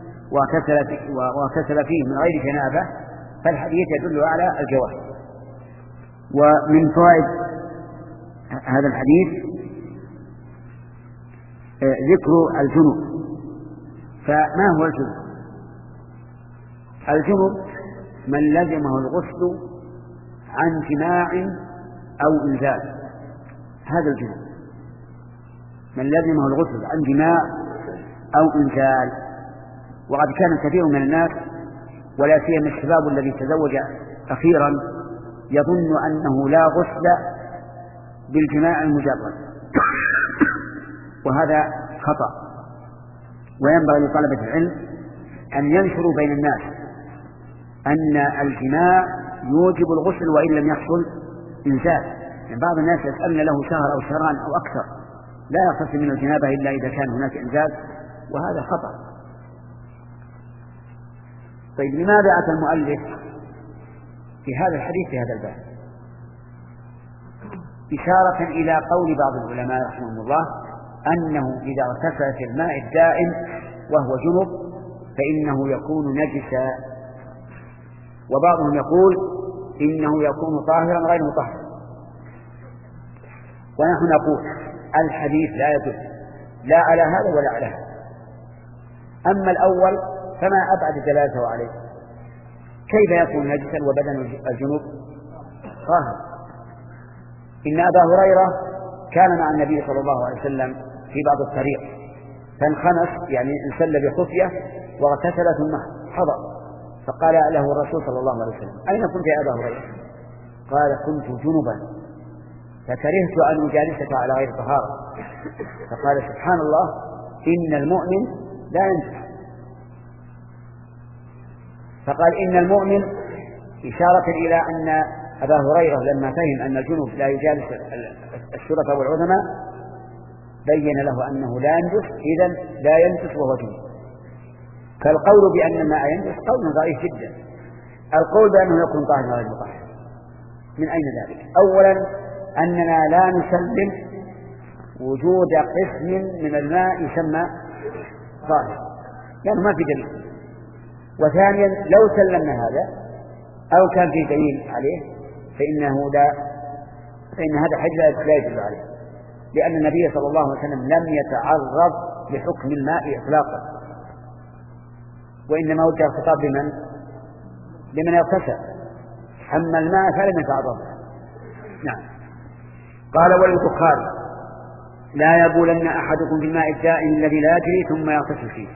واغتسل فيه من غير جنابة فالحديث يدل على الجواز. ومن فوائد هذا الحديث ذكر الجنب. فما هو الجنب؟ الجنب من لزمه الغسل عن جماع أو إنزال، هذا الجنب من لزمه الغسل عن جماع أو إنزال. وقد كان كثير من الناس ولا سيما الشباب الذي تزوج أخيرا يظن أنه لا غسل بالجماع المجرد، وهذا خطأ. وينبغي لطلبة العلم أن ينشروا بين الناس أن الجماع يوجب الغسل وإن لم يحصل إنزال. يعني بعض الناس يسألن له شهر أو شهران أو أكثر لا يغتسل من الجنابة إلا إذا كان هناك إنزال، وهذا خطأ. طيب لماذا أتى المؤلف في هذا الحديث في هذا الباب؟ إشارة إلى قول بعض العلماء رحمهم الله أنه إذا اغتسل في الماء الدائم وهو جنب فإنه يكون نجسا، وبعضهم يقول إنه يكون طاهرا غير مطهر. ونحن نقول الحديث لا يدل لا على هذا ولا على هذا. أما الأول فما أبعد دلالته عليه، كيف يكون نجسا وبدن الجنوب طاهر؟ إن أبا هريرة كان مع النبي صلى الله عليه وسلم في بعض الطريق فانخنس، يعني انسل بخفية واغتسل ثم حضر، فقال له الرسول صلى الله عليه وسلم: أين كنت يا أبا هريرة؟ قال: كنت جنبا فكرهت أن أجالسك على غير طهارة. فقال: سبحان الله، إن المؤمن لا ينجس. فقال: إن المؤمن إشارة إلى أن أبا هريرة لما فهم أن الجنوب لا يجالس الشرطة والعظماء بين له أنه لا ينجس، إذن لا ينجس وهو جنوب. فالقول بأن الماء ينجس قول ضعيف جدا. القول بأنه يكون طاهرا غير مطهر من أين ذلك؟ أولا أننا لا نسلم وجود قسم من الماء يسمى ظاهر لأنه ما في دليل. وثانيا لو سلمنا هذا أو كان في دليل عليه فإنه لا فإن هذا حج لا يدل عليه، لأن النبي صلى الله عليه وسلم لم يتعرض لحكم الماء إطلاقا، وإنما وجه الخطاب لمن لمن اغتسل، أما الماء فلم يتعرض. نعم. قال وللبخاري لا يبولن أحدكم بالماء الدائم الذي لا يجري ثم يغتسل فيه.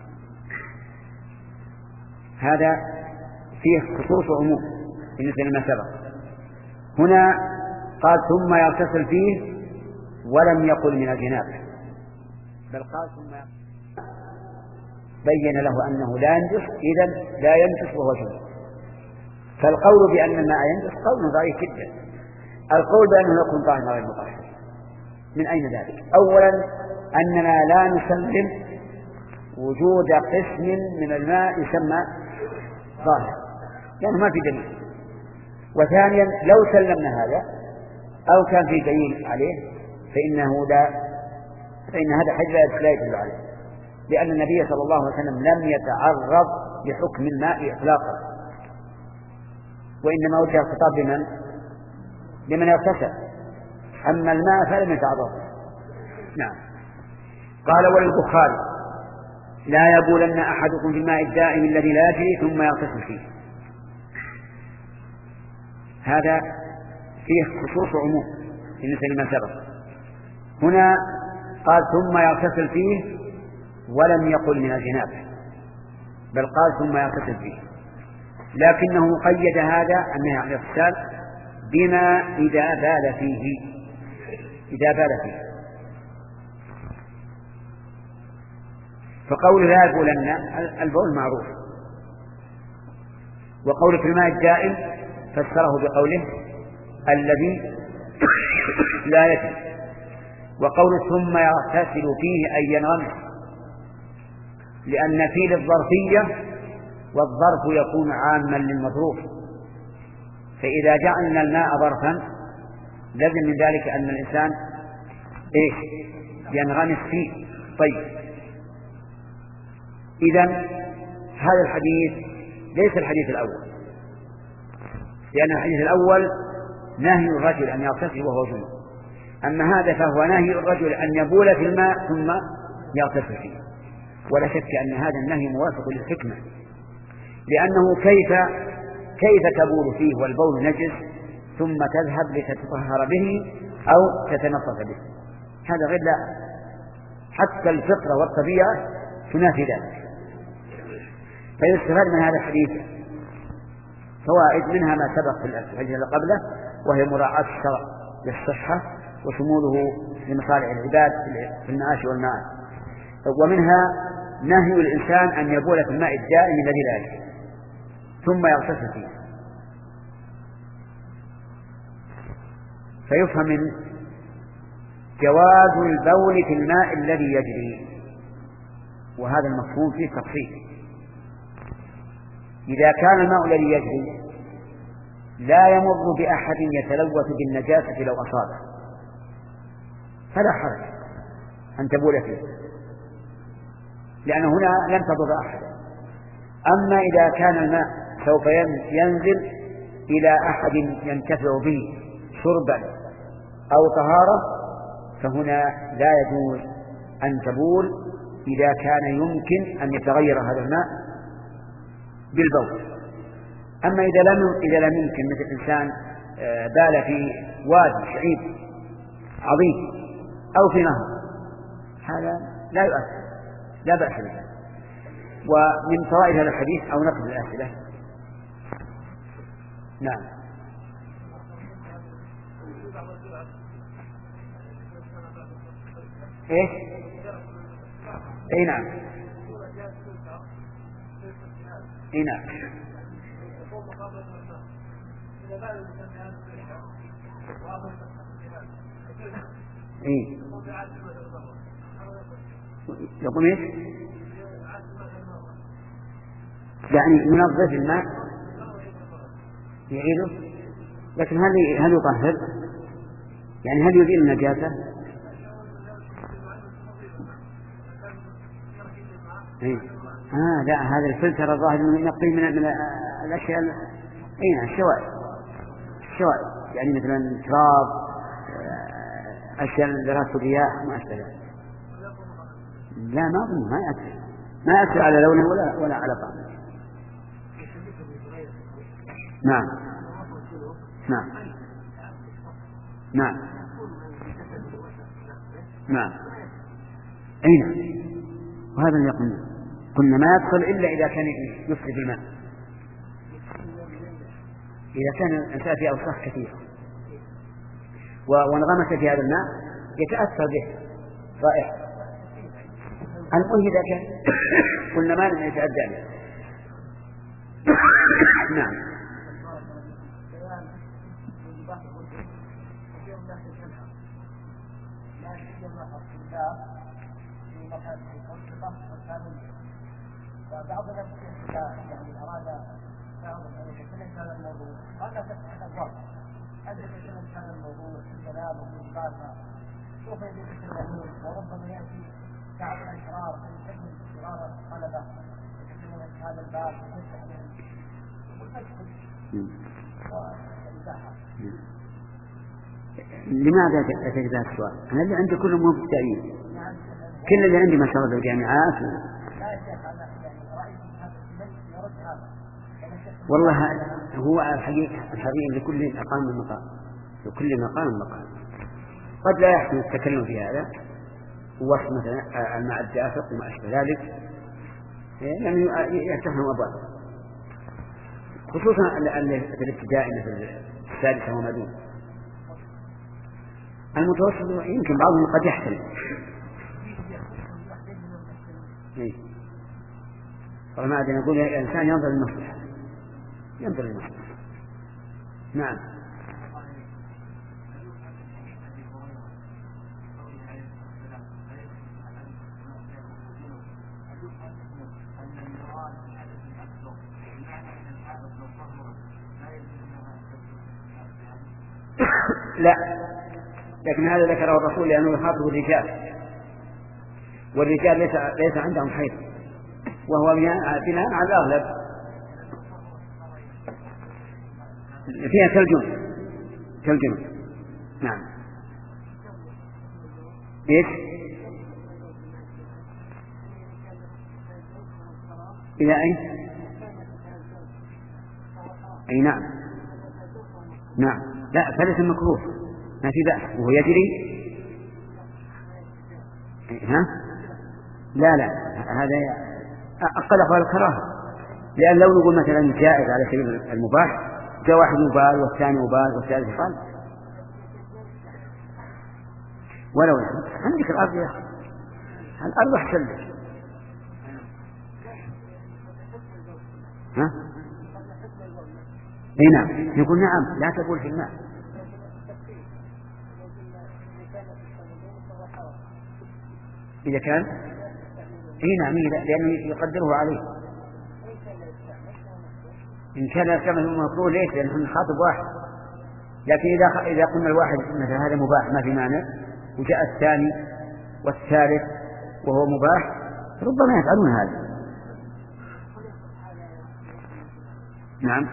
هذا فيه خصوص عموم بالنسبة لما سبق. هنا قال ثم يغتسل فيه ولم يقل من الجنابة، بل قال ثم بين له أنه لا ينجس، إذن لا ينجس وهو جنب. فالقول بأن الماء ينجس قول ضعيف جدا. القول بأنه يكون طاهرا غير مطهر من أين ذلك؟ أولا أننا لا نسلم وجود قسم من الماء يسمى ظاهر لأنه ما في دليل. وثانيا لو سلمنا هذا أو كان في دليل عليه فإنه لا فإن هذا حج لا يدل عليه، لأن النبي صلى الله عليه وسلم لم يتعرض لحكم الماء إطلاقا، وإنما وجه الخطاب لمن لمن اغتسل، أما الماء فلم يتعرض. نعم. قال وللبخاري لا يبولن أحدكم بالماء الدائم الذي لا يجري ثم يغتسل فيه. هذا فيه خصوص عموم بالنسبة لما سبق. هنا قال ثم يغتسل فيه ولم يقل من الجنابة، بل قال ثم يغتسل فيه، لكنه قيد هذا النهي عن الاغتسال بما إذا بال فيه إذا بال فيه فقول لا يبولن البول معروف، وقول في الماء الدائم فسره بقوله الذي لا يجري، وقول ثم يغتسل فيه أي ينغمس، لأن فيه للظرفية والظرف يكون عاما للمظروف، فإذا جعلنا الماء ظرفا لازم من ذلك أن الإنسان إيش ينغمس فيه. طيب إذن هذا الحديث ليس الحديث الأول، لأن الحديث الأول نهي الرجل أن يغتسل وهو جنب، أما هذا فهو نهي الرجل أن يبول في الماء ثم يغتسل فيه. ولا شك أن هذا النهي موافق للحكمة، لأنه كيف كيف تبول فيه والبول نجس ثم تذهب لتتطهر به أو تتنظف به؟ هذا غير لا، حتى الفطرة والطبيعة تنافي ذلك. فيستفاد من هذا الحديث فوائد، منها ما سبق في الحديث الذي قبله، وهي مراعاة الشرع للصحة وشموله لمصالح العباد في المعاش والمعاد، ومنها نهي الإنسان أن يبول في الماء الدائم الذي لا يجري ثم يغتسل فيه. فيفهم من جواز البول في الماء الذي يجري، وهذا المفهوم فيه تفصيل. إذا كان الماء الذي يجري لا يمر بأحد يتلوث بالنجاسة لو أصابه فلا حرج أن تبول فيه، لأن هنا لن تضر أحدا. أما إذا كان الماء سوف ينزل إلى أحد ينتفع به شربا أو طهارة فهنا لا يجوز أن تبول إذا كان يمكن أن يتغير هذا الماء بالبول. أما إذا لم إذا لم يمكن، مثل إنسان بال في وادي شعيب عظيم أو في نهر، هذا لا يؤثر، لا بأس به. ومن فوائد هذا الحديث أو نقل الأسئلة. نعم. إيه؟ أي نعم. أي نعم. إيه؟ يقول إيش؟ يعني ينظف الماء يعيده؟ لكن هل هل يطهر؟ يعني هل يزيل النجاسة؟ إيه؟ آه لا، هذا الفلتر الظاهر انه ينقي من من الاشياء اي الشوائب الشوائب يعني مثلا تراب، اشياء ذرات الرياح ما اشبه ذلك. لا ما اظن ما يأثر ما يأثر على لونه ولا ولا على طعمه. نعم نعم نعم نعم أي نعم. وهذا اللي قلنا قلنا ما يدخل إلا إذا كان يفسد الماء، إذا كان الإنسان فيه أوساخ كثيرة وانغمس في هذا الماء يتأثر به رائحة. المهم إذا كان قلنا ما لم يتعدى له. نعم فبعض الناس يعني أراد بعض أن يتكلم هذا الموضوع قال لا تفتح الأبواب هل يتكلم هذا الموضوع في الكلام وفي الباطة سوف يتكلمون وربما يأتي بعض الأشرار فيسجل شرار الطلبة يتكلمون في هذا الباب ويفتح والفشل والإباحة. لماذا أتجد هذا السؤال؟ أنا اللي عندي كله مو في التأويل، كل اللي عندي ما شاء الله الجامعات و... والله هو الحقيقة الحقيقة لكل مقام مقام، لكل مقام مقام. قد لا يحسن التكلم في هذا ووصف مثلا الماء الدافق وما أشبه ذلك، يعني يفتحهم أبواب، خصوصا في الابتدائي مثل السادسة وما دون. المتوسط يمكن بعضهم قد يحتل. طبعا هذا نقول الإنسان ينظر للمصلحة، ينظر للمصلحة. نعم لا، لكن هذا ذكره الرسول لأنه يخاطب الرجال، والرجال ليس ليس عندهم حيض، وهو بناء على الأغلب فيها كالجنون كالجنون. نعم إيش؟ إلى أين؟ أي نعم نعم. لا فليس مكروه ما في بأس وهو يجري. ها؟ لا لا هذا أقل أقوال الكراهة، لأن لو نقول مثلا جائز على سبيل المباح جاء واحد مبال والثاني مبال والثالث قال ولو عندك الأرض يا أخي الأرض أحسن لك. ها؟ اي نعم يقول نعم لا تقول في الماء. إذا كان اي نعم لأنه يقدره عليه. إن كان يستعمل المكروه ليس لأنه نخاطب واحد، لكن إذا إذا قلنا الواحد مثلا هذا مباح ما في مانع وجاء الثاني والثالث وهو مباح ربما يفعلون هذا. نعم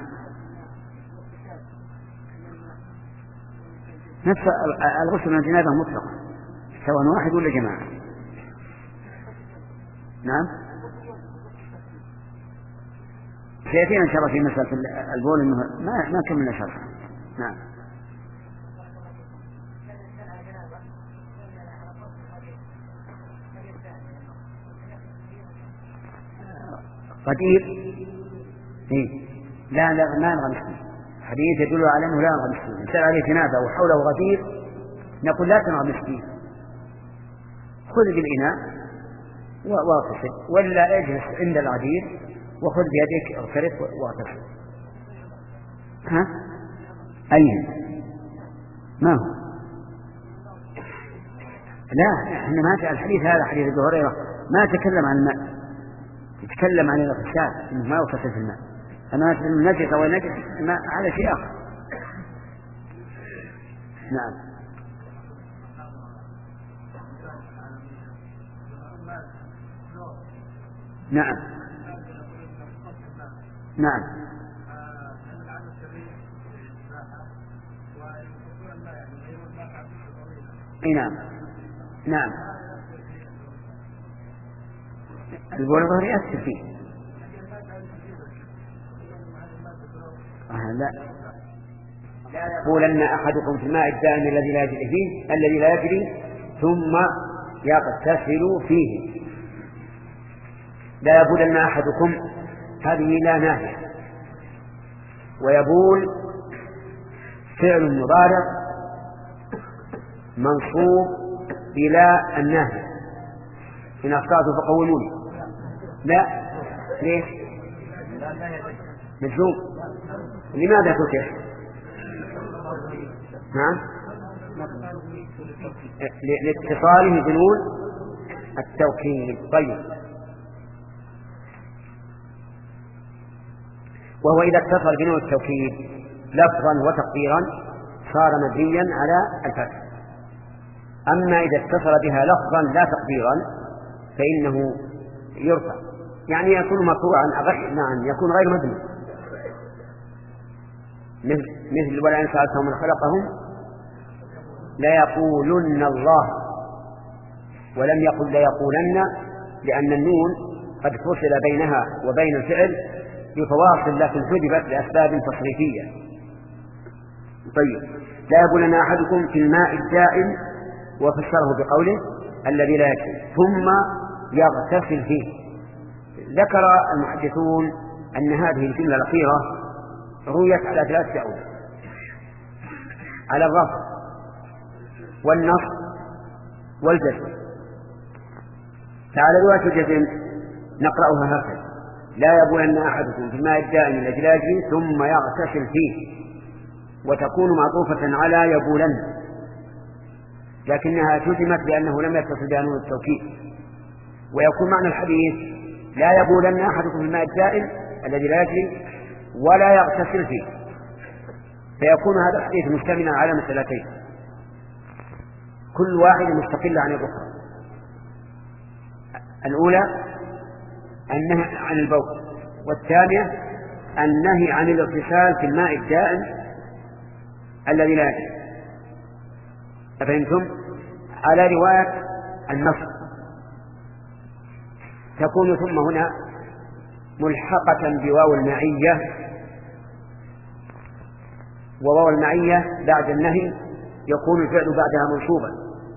نفس الغسل من الجنابة مطلقا سواء واحد ولا جماعة. نعم سيأتينا إن شاء الله في مسألة البول إنه ما ما كملنا شرحه. نعم قدير إيه؟ لا لا ما نغمس فيه، حديث يدل على أنه لا نغمس فيه. إن سأل عليه جنابة وحوله غدير نقول لا تنغمس فيه، خذ بالإناء واغتسل، ولا اجلس عند الغدير وخذ بيدك اغترف واغتسل. ها؟ أين؟ ما هو؟ لا احنا ما جاء الحديث هذا حديث أبي هريرة ما تكلم عن الماء، يتكلم عن الاغتسال انه ما يغتسل في الماء، اما النجس او النجس ما على شيء اخر. نعم. نعم. نعم. اي نعم. نعم. البول الظهر يأثر فيه. آه لا لا يقولن أحدكم في الماء الدائم الذي لا يجري فيه الذي لا يجري ثم يغتسل فيه. لا يبولن أحدكم هذه لا نافية، ويبول فعل مضارع منصوب بلا النهي. إن أخطأت فقوموني. لا ليش؟ مجزوم. لماذا فتح؟ نعم لاتصاله بنون التوكيد. طيب. وهو إذا اتصل بنون التوكيد لفظا وتقديرا صار مبنيا على الفتح. أما إذا اتصل بها لفظا لا تقديرا فإنه يرفع، يعني يكون مرفوعا. نعم يكون غير مبني، مثل ولئن سألتهم من خلقهم ليقولن الله، ولم يقل ليقولن، لأن النون قد فصل بينها وبين الفعل بفواصل لكن حذفت لأسباب تصريفية. طيب. لا يبولن أحدكم في الماء الدائم، وفسره بقوله الذي لا يكفي ثم يغتسل فيه. ذكر المحدثون أن هذه الجملة الأخيرة رويت على ثلاثة أوجه: على الرفع والنصب والجزم. فعلى رواية الجزم نقرأها هكذا: لا يبولن أحدكم في الماء الدائم الذي لا يجري ثم يغتسل فيه، وتكون معطوفة على يبولن، لكنها جزمت لأنه لم يتصل بها نون التوكيد. ويكون معنى الحديث لا يبولن أحدكم في الماء الدائم الذي لا يجري ولا يغتسل فيه، فيكون هذا الحديث مشتملا على مسألتين كل واحد مستقل عن الأخرى. الأولى النهي عن البول، والثانية النهي عن الاغتسال في الماء الدائم الذي لا يجري. أفهمتم؟ على رواية النص تكون ثم هنا ملحقة بواو المعية، وواو المعية بعد النهي يكون الفعل بعدها منصوبا.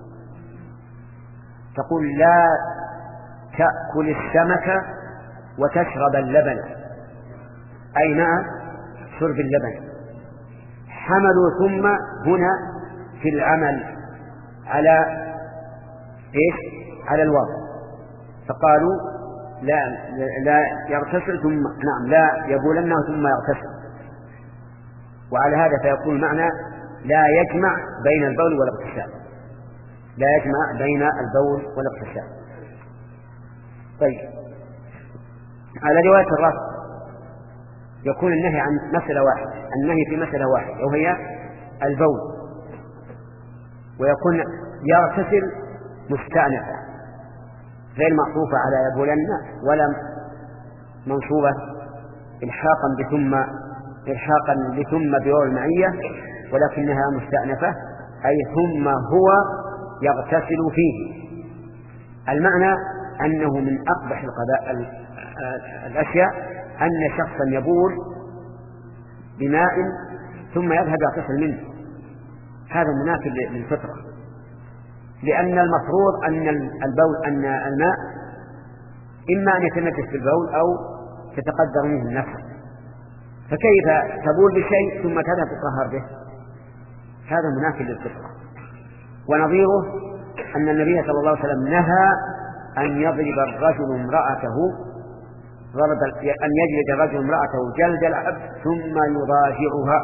تقول لا تأكل السمك وتشرب اللبن، أي مع شرب اللبن. حملوا ثم هنا في العمل على إيش؟ على الواو، فقالوا لا لا يغتسل ثم نعم لا يبولن ثم يغتسل. وعلى هذا فيكون معنى لا يجمع بين البول والاغتسال، لا يجمع بين البول والاغتسال. طيب. على رواية الرفع يكون النهي عن مسألة واحدة، النهي في مسألة واحدة وهي البول، ويكون يغتسل مستأنفا غير معطوفة على يبولن ولا منصوبة إلحاقا بثم إلحاقا بثم بواو المعية، ولكنها مستأنفة أي ثم هو يغتسل فيه. المعنى أنه من أقبح الأشياء أن شخصا يبول بماء ثم يذهب يغتسل منه، هذا منافي للفطرة، لأن المفروض أن البول أن الماء إما أن يتنجس بالبول أو تتقدر منه النفس، فكيف تبول بشيء ثم تذهب تطهر به؟ هذا منافي للفطرة. ونظيره أن النبي صلى الله عليه وسلم نهى أن يضرب الرجل امرأته ضرب أن يجلد الرجل امرأته جلد العبد ثم يضاجعها،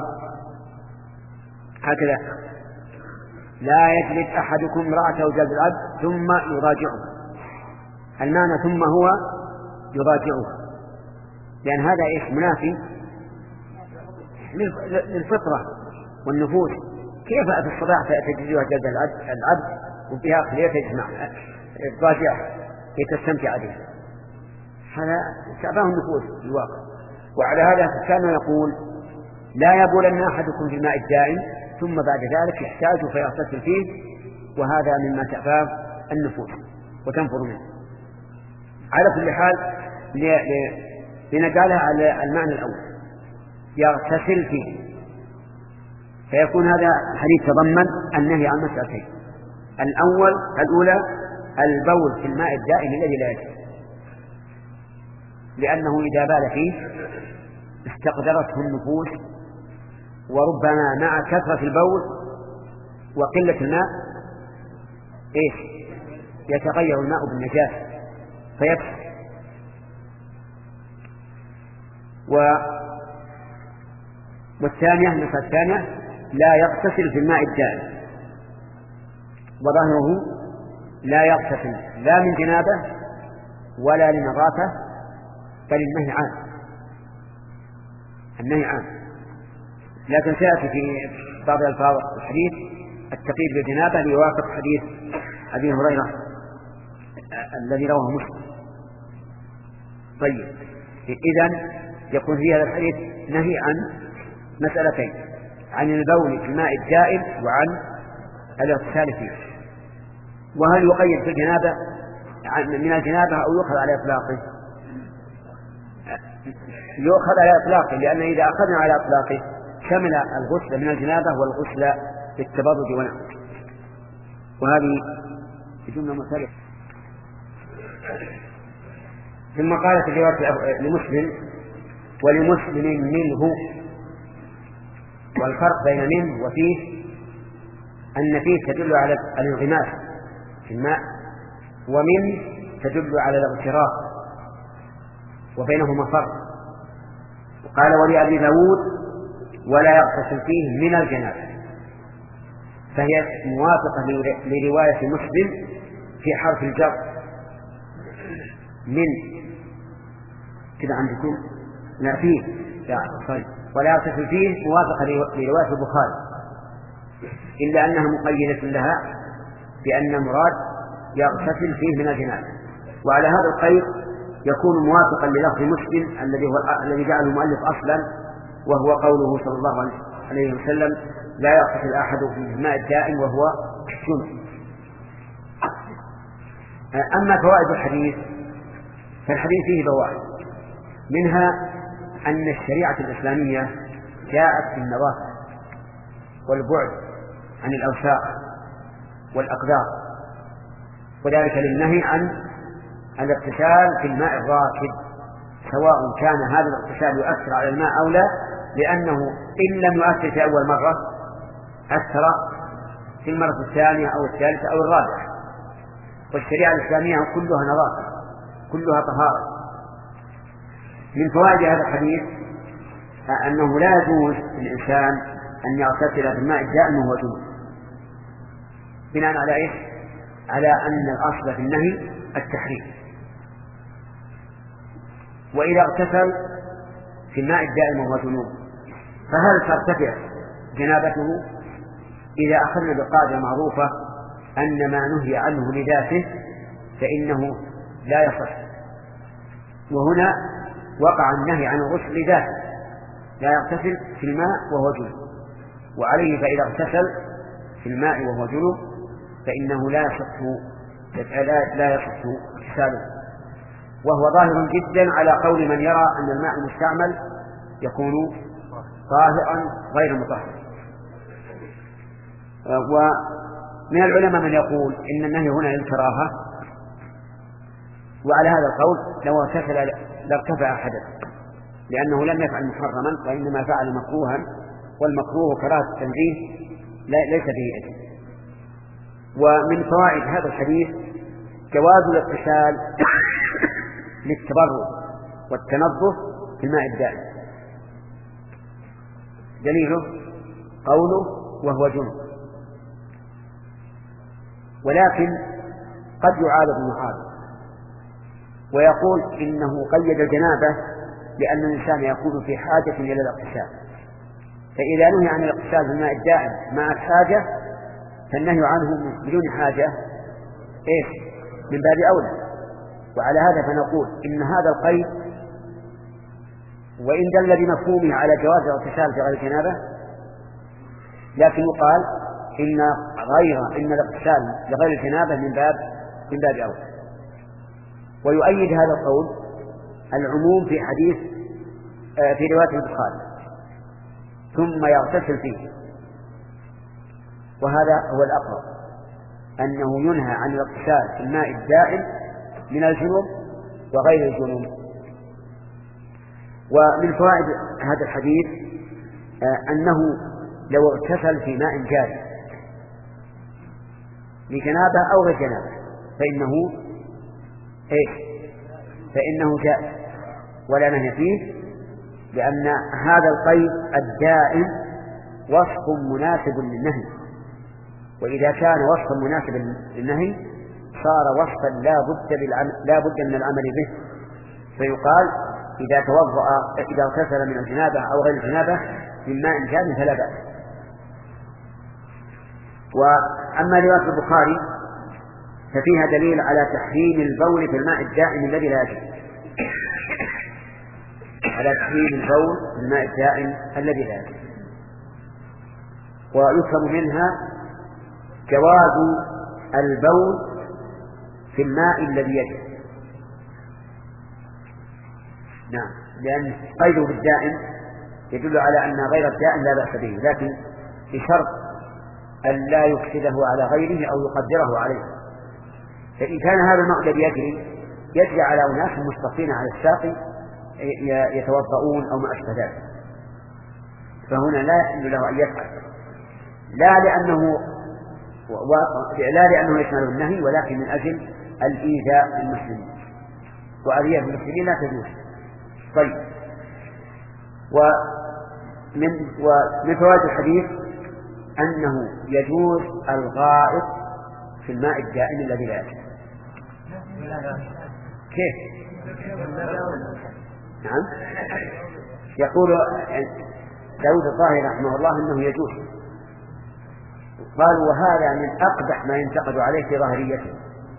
هكذا لا يجلد أحدكم امرأته جلد العبد ثم يضاجعها. المعنى ثم هو يضاجعها، لأن هذا إيش؟ منافي للفطرة والنفوس. كيف في الصباح تجزيها جلد العبد وفيها خلية تجمع الضاجع كي تستمتع بها؟ هذا شعبه النفوس في الواقع. وعلى هذا كان يقول لا يبولن أحدكم في الماء الدائم ثم بعد ذلك يحتاج فيغتسل فيه، وهذا مما تعباه النفوس وتنفر منه. على كل حال لنجعلها على المعنى الأول يغتسل فيه، فيكون هذا الحديث تضمن النهي عن مسألتين: الأول الأولى البول في الماء الدائم الذي لا يجب، لأنه إذا بال فيه استقدرته النفوس، وربما مع كثرة البول وقلة الماء إيش يتغير الماء بالنجاسة فيكسر. و والثانية المسألة الثانية لا يغتسل في الماء الدائم، وظاهره لا يغتسل لا من جنابه ولا لنظافة، بل النهي عام النهي عام. لكن سيأتي في بعض الألفاظ الحديث التقييد بالجنابة ليوافق حديث أبي هريرة الذي رواه مسلم. طيب، إذن يكون في هذا الحديث نهي عن مسألتين: عن البول في الماء الدائم وعن الاغتسال فيه. وهل يقيد في الجنابة من الجنابة أو يؤخذ على إطلاقه؟ يؤخذ على إطلاقه، لأن إذا أخذنا على إطلاقه شمل الغسل من الجنابة والغسل بالتبرد ونحوه. وهذه جملة مختلفة. ثم قالت الرواية لمسلم ولمسلم منه، والفرق بين منه وفيه أن فيه تدل على الانغماس في الماء، ومن تدل على الاغتراف، وبينهما فرق. وقال ولأبي داود ولا يغتسل فيه من الجنابة، فهي موافقة لرواية مسلم في حرف الجر من كده عندكم لا فيه لا صحيح. ولا يغتسل فيه موافقة لرواية البخاري، إلا أنها مقيدة لها بأن المراد يغتسل فيه من الجنابة. وعلى هذا القيد يكون موافقا للفظ مسلم الذي هو الذي جعله المؤلف أصلا، وهو قوله صلى الله عليه وسلم لا يغتسل أحد في الماء الدائم وهو جنب. أما فوائد الحديث فالحديث فيه فوائد، منها أن الشريعة الإسلامية جاءت بالنظافة والبعد عن الأوساخ والأقدار، وذلك للنهي عن الاغتسال في الماء الراكد، سواء كان هذا الاغتسال يؤثر على الماء أو لا، لأنه إن لم يؤثر في أول مرة أثر في المرة الثانية أو الثالثة أو الرابعة. والشريعة الإسلامية كلها نظافة كلها طهارة. من فوائد هذا الحديث أنه لا يجوز للإنسان أن يغتسل في الماء الدائم وهو جنب، بناء على إيش؟ على أن الأصل في النهي التحريم. وإذا اغتسل في الماء الدائم وهو جنوب فهل ترتفع جنابته؟ إذا أخذنا بقاعدة معروفة أن ما نهي عنه لذاته فإنه لا يصح، وهنا وقع النهي عن الغسل لذاته، لا يغتسل في الماء وهو جنوب، وعليه فإذا اغتسل في الماء وهو جنوب فإنه لا يصح لا يصح اغتساله. وهو ظاهر جدا على قول من يرى أن الماء المستعمل يكون طاهرا غير مطهر. ومن العلماء من يقول إن النهي هنا للكراهة، وعلى هذا القول لو اغتسل لارتفع حدث، لأنه لم يفعل محرما وإنما فعل مكروها، والمكروه كراهة التنزيه ليس فيه إثم. ومن فوائد هذا الحديث جواز الاغتسال للتبرد والتنظف في الماء الدائم، دليله قوله وهو جنب. ولكن قد يعارض المعارض ويقول إنه قيد الجنابة لأن الإنسان يكون في حاجة إلى الاغتسال، فإذا نهي عن الاغتسال بالماء الدائم مع الحاجة فالنهي عنه بدون حاجة إيش من باب أولى. وعلى هذا فنقول إن هذا القيد وإن دل بمفهومه على جواز الاغتسال في غير جنابة، لكن يقال إن غير إن الاغتسال لغير الجنابة من باب من باب أولى. ويؤيد هذا القول العموم في حديث في رواية البخاري ثم يغتسل فيه، وهذا هو الأقرب أنه ينهى عن الاغتسال في الماء الدائم من الجنوب وغير الجنوب. ومن فوائد هذا الحديث أنه لو اغتسل في ماء جاري لجنابه أو غير جنابه فإنه إيش فإنه جائز ولا نهي فيه، لأن هذا القيد الدائم وصف مناسب للنهي، وإذا كان وصفا مناسبا للنهي صار وصفا لا بد لا بد من العمل به، فيقال إذا توضأ إذا اغتسل من الجنابة أو غير الجنابة من ماء جاري فلا بأس. وأما رواية البخاري ففيها دليل على تحريم البول في الماء الدائم الذي لا يجب على تحريم البول في الماء الدائم الذي لا يجب. ويفهم منها جواز البول في الماء الذي يجب، نعم، لأن قيده بالدائم يدل على أن غير الدائم لا بأس به، لكن بشرط أن لا يفسده على غيره أو يقدره عليه. فإن كان هذا الماء الذي يجري يجري على أناس مصطفين على الساقي يتوضؤون أو ما أشبه ذلك، فهنا لا يحل له أن يفعل، لا لأنه لا لأنه يشمل النهي، ولكن من أجل الإيذاء المسلمين، وأذية المسلمين لا تجوز. طيب، ومن ومن فوائد الحديث أنه يجوز الغائط في الماء الدائم الذي لا يجب. كيف؟ نعم، يقول داود الظاهري رحمه الله أنه يجوز، قالوا وهذا من أقبح ما ينتقد عليه في ظاهريته،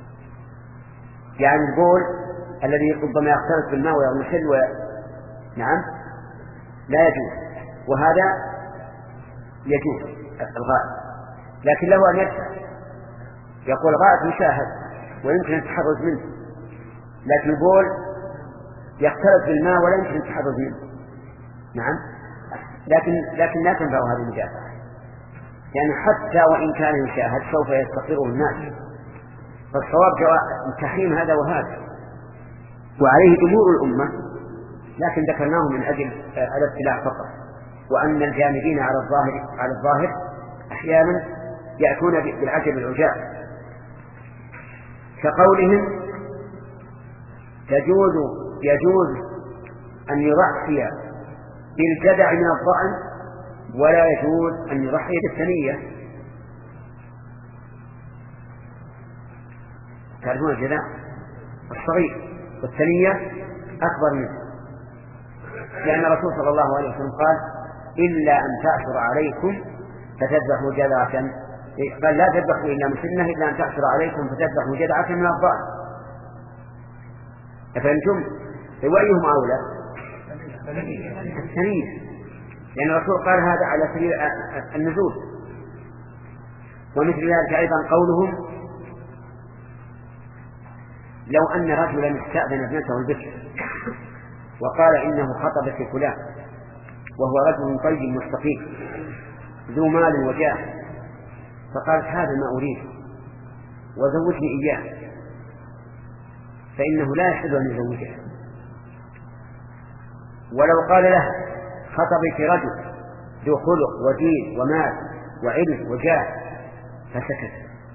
يعني البول الذي ربما يختلط بالماء ويغمسل و... نعم لا يجوز، وهذا يجوز الغائط، لكن له أن يدفع. يقول الغائط مشاهد ويمكن التحرز منه، لكن البول يختلط بالماء ولا يمكن التحرز منه، نعم، لكن لكن لا تنفع هذه المجازفة، يعني حتى وإن كان يشاهد سوف يستقره الناس، فالصواب تحريم هذا وهذا، وعليه جمهور الأمة، لكن ذكرناه من أجل الابتلاء فقط، وأن الجانبين على الظاهر على الظاهر أحيانا يأتون بالعجب العجاب، كقولهم تجوز يجوز أن يضحي بالجدع من الضأن ولا يجوز أن يضحي بالثنية. تعرفون الجدع الصغير والثنية أكبر منه، لأن الرسول صلى الله عليه وسلم قال إلا أن تعثر عليكم فتذبحوا جدعة، قال لا تذبحوا إلا مسنة إلا أن تعثر عليكم فتذبحوا جدعة من الضأن. أفهمتم؟ وأيهم أولى؟ الثنية، لأن الرسول قال هذا على سبيل النزول. ومثل ذلك أيضا قولهم لو أن رجلا استأذن ابنته البكر وقال إنه خطبت فلان وهو رجل طيب مستقيم ذو مال وجاه، فقالت هذا ما أريد وزوجني إياه، فإنه لا يحل أن يزوجها. ولو قال له خطبك رجل ذو خلق ودين ومال وعلم وجاه فسكت،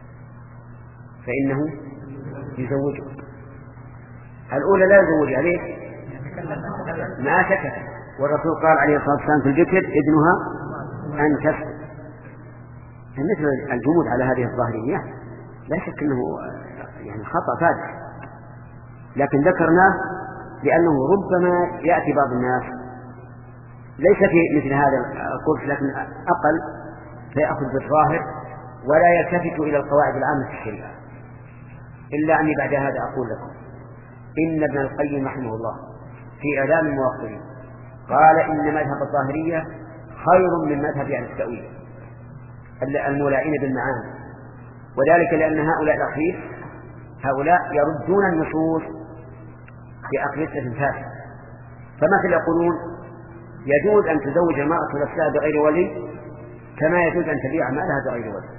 فإنه يزوجه. الأولى لا يزوجها، ليش؟ ما سكت، والرسول قال عليه الصلاة والسلام في الذكر إذنها أن تسكت. مثل الجمود على هذه الظاهرية لا شك أنه يعني خطأ فادح، لكن ذكرناه لأنه ربما يأتي بعض الناس ليس في مثل هذا القرص لكن أقل، فيأخذ بالظاهر ولا يلتفت إلى القواعد العامة في الشريعة. إلا أني بعد هذا أقول لكم إن ابن القيم رحمه الله في إعلام الموقرين قال إن مذهب الظاهرية خير من مذهب أهل التأويل المولائين بالمعاني، وذلك لأن هؤلاء الأخير هؤلاء يردون النصوص بأقيسة فاسدة. فمثل يقولون يجوز أن تزوج المرأة نفسها بغير ولي كما يجوز أن تبيع مالها بغير ولي،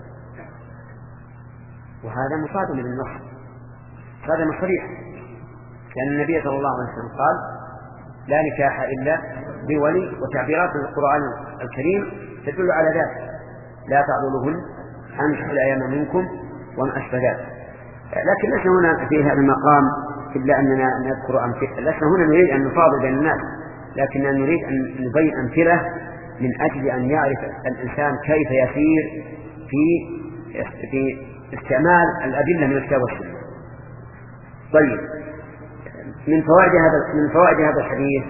وهذا مصادم للنص، هذا صريح، لأن النبي صلى الله عليه وسلم قال لا نكاح إلا بولي، وتعبيرات القرآن الكريم تدل على ذلك، لا تعضلوهن أن تحل الأيام منكم وما أشبه ذلك. لكن لسنا هنا في هذا المقام إلا أننا نذكر أمثلة، لسنا هنا نريد أن نفاضل بين الناس، لكننا نريد أن نبين أمثلة من أجل أن يعرف الإنسان كيف يسير في في استعمال الأدلة من الكتاب والسنة. طيب، من فوائد هذا من فوائد هذا الحديث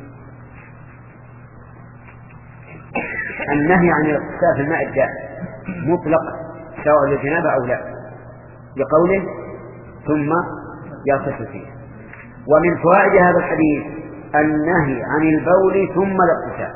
النهي عن الاغتسال في الماء الدائم مطلقا سواء للجنابة أو لا، لقوله ثم يغتسل فيه. ومن فوائد هذا الحديث النهي عن البول ثم الاغتسال،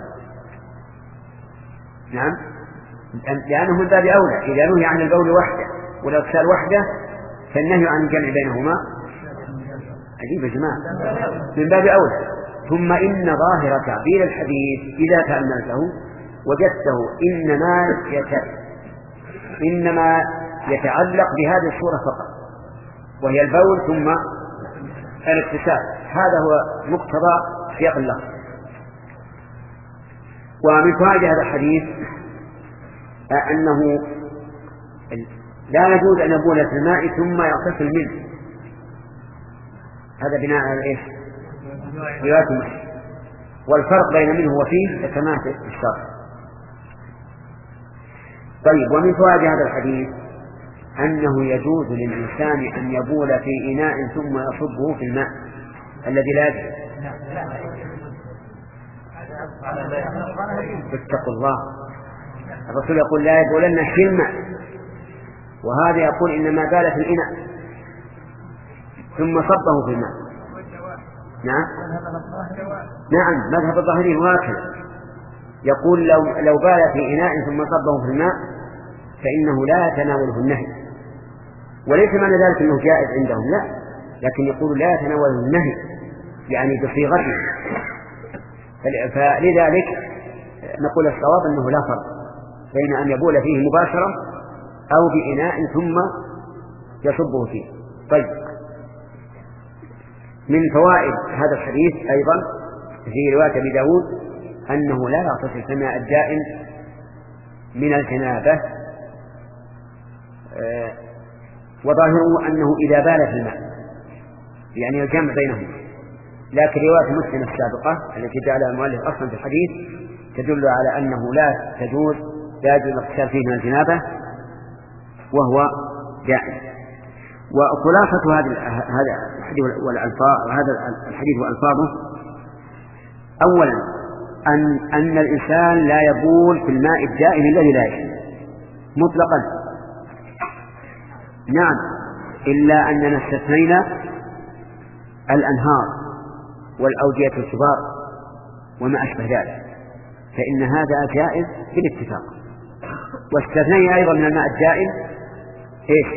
نعم، لأنه من باب أولى، إذا نهي عن البول وحده والاغتسال وحده فالنهي عن الجمع بينهما عجيب يا جماعة، من باب أولى. ثم إن ظاهر تعبير الحديث إذا تأملته وجدته إنما يت... إنما يتعلق بهذه الصورة فقط، وهي البول ثم الاغتسال، هذا هو مقتضى سياق اللفظ. ومن فوائد هذا الحديث أنه لا يجوز أن يبول في الماء ثم يغتسل منه، هذا بناء على إيش؟ رواية مسلم، والفرق بين منه وفيه كما في الشرح. طيب، ومن فوائد هذا الحديث أنه يجوز للإنسان أن يبول في إناء ثم يصبه في الماء الذي لا يجوز. اتقوا الله، الرسول يقول لا يبولن في الماء، وهذا يقول إنما بال في الإناء ثم صبه في الماء. نعم نعم مذهب الظاهري هكذا، يقول لو لو بال في إناء ثم صبه في الماء فإنه لا يتناوله النهي، وليس معنى ذلك أنه جائز عندهم، لا، لكن يقول لا يتناوله النهي يعني بصيغته. فلذلك نقول الصواب أنه لا فرق بين أن يبول فيه مباشرة أو بإناء ثم يصبه فيه. طيب، من فوائد هذا الحديث أيضا في رواية أبي داود أنه لا يغتسل في الماء الدائم من الجنابة، آه وظاهره أنه إذا بال في الماء يعني الجمع بينهم، لكن رواية مسلم السابقة التي جعلها المؤلف أصلا في الحديث تدل على أنه لا تجوز لا يجوز الاغتسال فيه من الجنابة وهو دائم. وخلاصة هذا هذا الحديث والألفاظ وهذا الحديث وألفاظه، أولا أن أن الإنسان لا يبول في الماء الدائم الذي لا يجوز مطلقا، نعم، إلا أننا استثنينا الأنهار والأودية الكبار وما أشبه ذلك، فإن هذا جائز بالاتفاق. واستثنينا أيضا من الماء الدائم إيش؟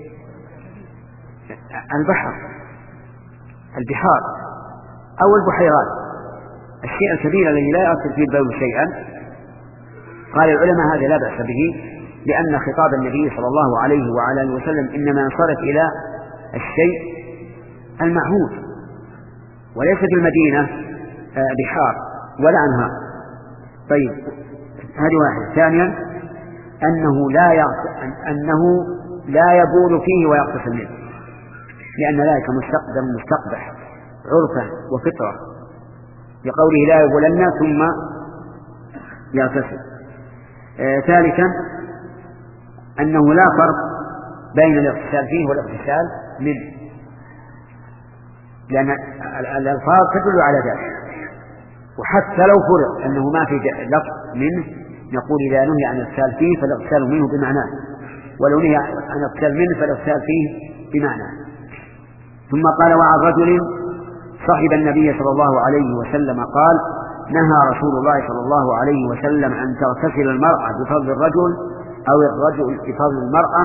البحر، البحار أو البحيرات، الشيء الكبير الذي لا يأثر فيه البول شيئا. قال العلماء هذا لا بأس به، لأن خطاب النبي صلى الله عليه وعلى اله وسلم إنما انصرف إلى الشيء المعهود، وليس في المدينة بحار ولا أنهار. طيب، هذه واحدة. ثانيا أنه لا أنه لا يبول فيه ويغتسل منه، لأن ذلك مستقدم مستقبح عرفا وفطرة، لقوله لا يبولن ثم يغتسل. آه ثالثا أنه لا فرق بين الاغتسال فيه والاغتسال منه، لأن الألفاظ تدل على ذلك. وحتى لو فرض أنه ما في لفظ منه نقول إذا نهي عن الاغتسال فيه فالاغتسال منه بمعناه، ولو نهي عن الاغتسال منه فالاغتسال فيه بمعناه. ثم قال: وعن رجل صحب النبي صلى الله عليه وسلم قال: نهى رسول الله صلى الله عليه وسلم أن تغتسل المرأة بفضل الرجل أو الرجل بفضل المرأة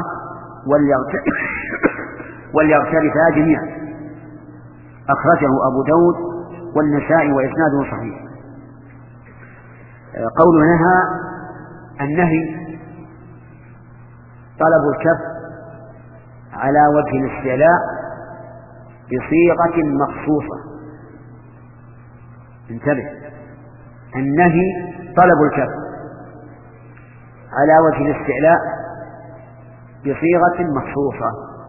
وليغترفا جميعا. أخرجه أبو داود والنسائي وإسناده صحيح. قول نهى، النهي طلب الكف على وجه الاستعلاء بصيغة مخصوصة. انتبه، النهي طلب الكف على وجه الاستعلاء بصيغة مخصوصة.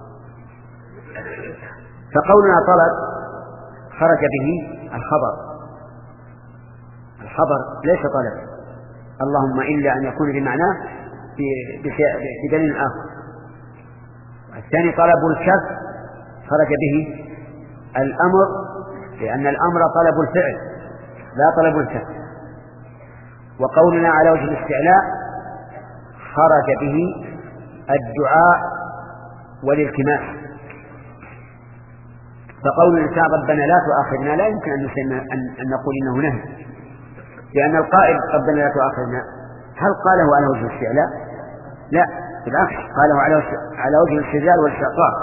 فقولنا طلب خرج به الخبر، الخبر ليس طلب، اللهم إلا أن يكون بمعناه بدليل آخر. الثاني طلب الكف خرج به الأمر، لأن الأمر طلب الفعل لا طلب الكف. وقولنا على وجه الاستعلاء خرج به الدعاء والالتماس. فقول الإنسان ربنا لا تؤاخذنا لا يمكن أن نقول إنه نهي، لأن القائل ربنا لا تؤاخذنا هل قاله على وجه الاستعلاء؟ لا، بالعكس قاله على وجه الاستدلال والاستعطاف.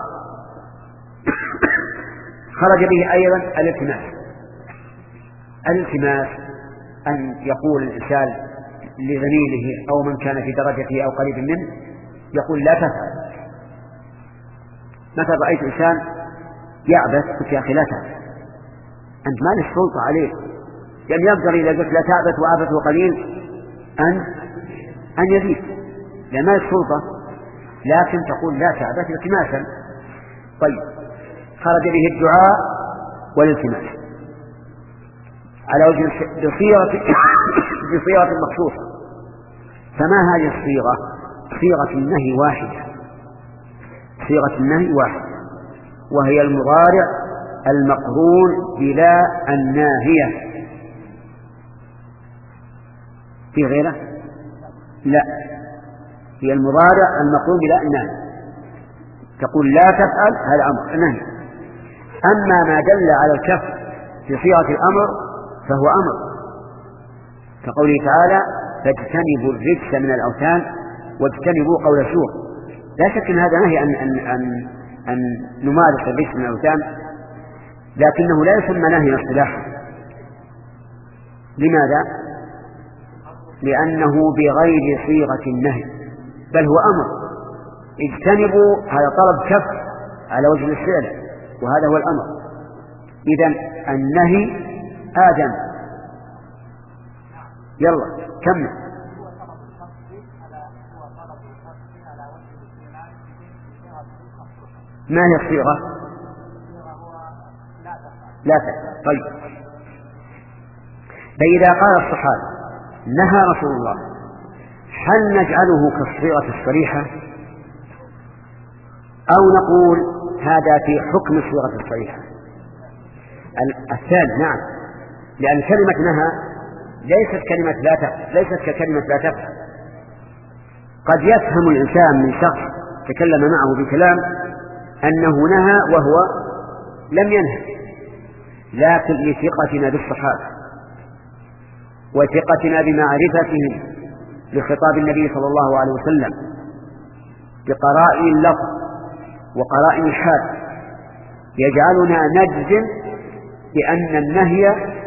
خرج به أيضا الالتماس. الالتماس أن يقول الإنسان لزميله أو من كان في درجته أو قريب منه، يقول لا تفعل. مثلا رأيت إنسان يعبث قلت يا أخي لا تفعل، أنت ما لك سلطة عليه، يعني يقدر إذا قلت لا تعبث وعبثه قليل أن أن يزيد، لا ما لك سلطة، لكن تقول لا تعبث التماسا. طيب، خرج به الدعاء والالتماس على وجه بصيغة بصيغة مخصوصة. فما هذه الصيغة؟ صيغة النهي واحدة، صيغة النهي واحدة، وهي المضارع المقرون بلا الناهية. في غيره؟ لا، هي المضارع المقرون بلا الناهية. تقول لا تفعل، هذا أمر نهي. أما ما دل على الكف في صيغة الأمر فهو أمر، كقوله تعالى فاجتنبوا الرجس من الأوثان واجتنبوا قول الزور. لا شك أن هذا نهي أن, أن, أن, أن نمارس الرجس من الأوثان، لكنه لا يسمى نهي اصطلاحا. لماذا؟ لأنه بغير صيغة النهي، بل هو أمر. اجتنبوا هذا طلب كف على وجه الاستعلاء، وهذا هو الأمر. إذن النهي آدم. يلا كمل. ما هي الصيغة؟ لا تفعل. طيب، فإذا قال الصحابة نهى رسول الله، هل نجعله كالصيغة الصريحة أو نقول هذا في حكم الصيغة الصريحة؟ الثاني نعم، لأن كلمة نهى ليست كلمة لا تفعل، ليست ككلمة لا تفعل. قد يفهم الإنسان من شخص تكلم معه بكلام أنه نهى وهو لم ينهى، لكن لثقتنا بالصحابة وثقتنا بمعرفتهم لخطاب النبي صلى الله عليه وسلم بقرائن اللفظ وقرائن الحال يجعلنا نجزم بأن النهي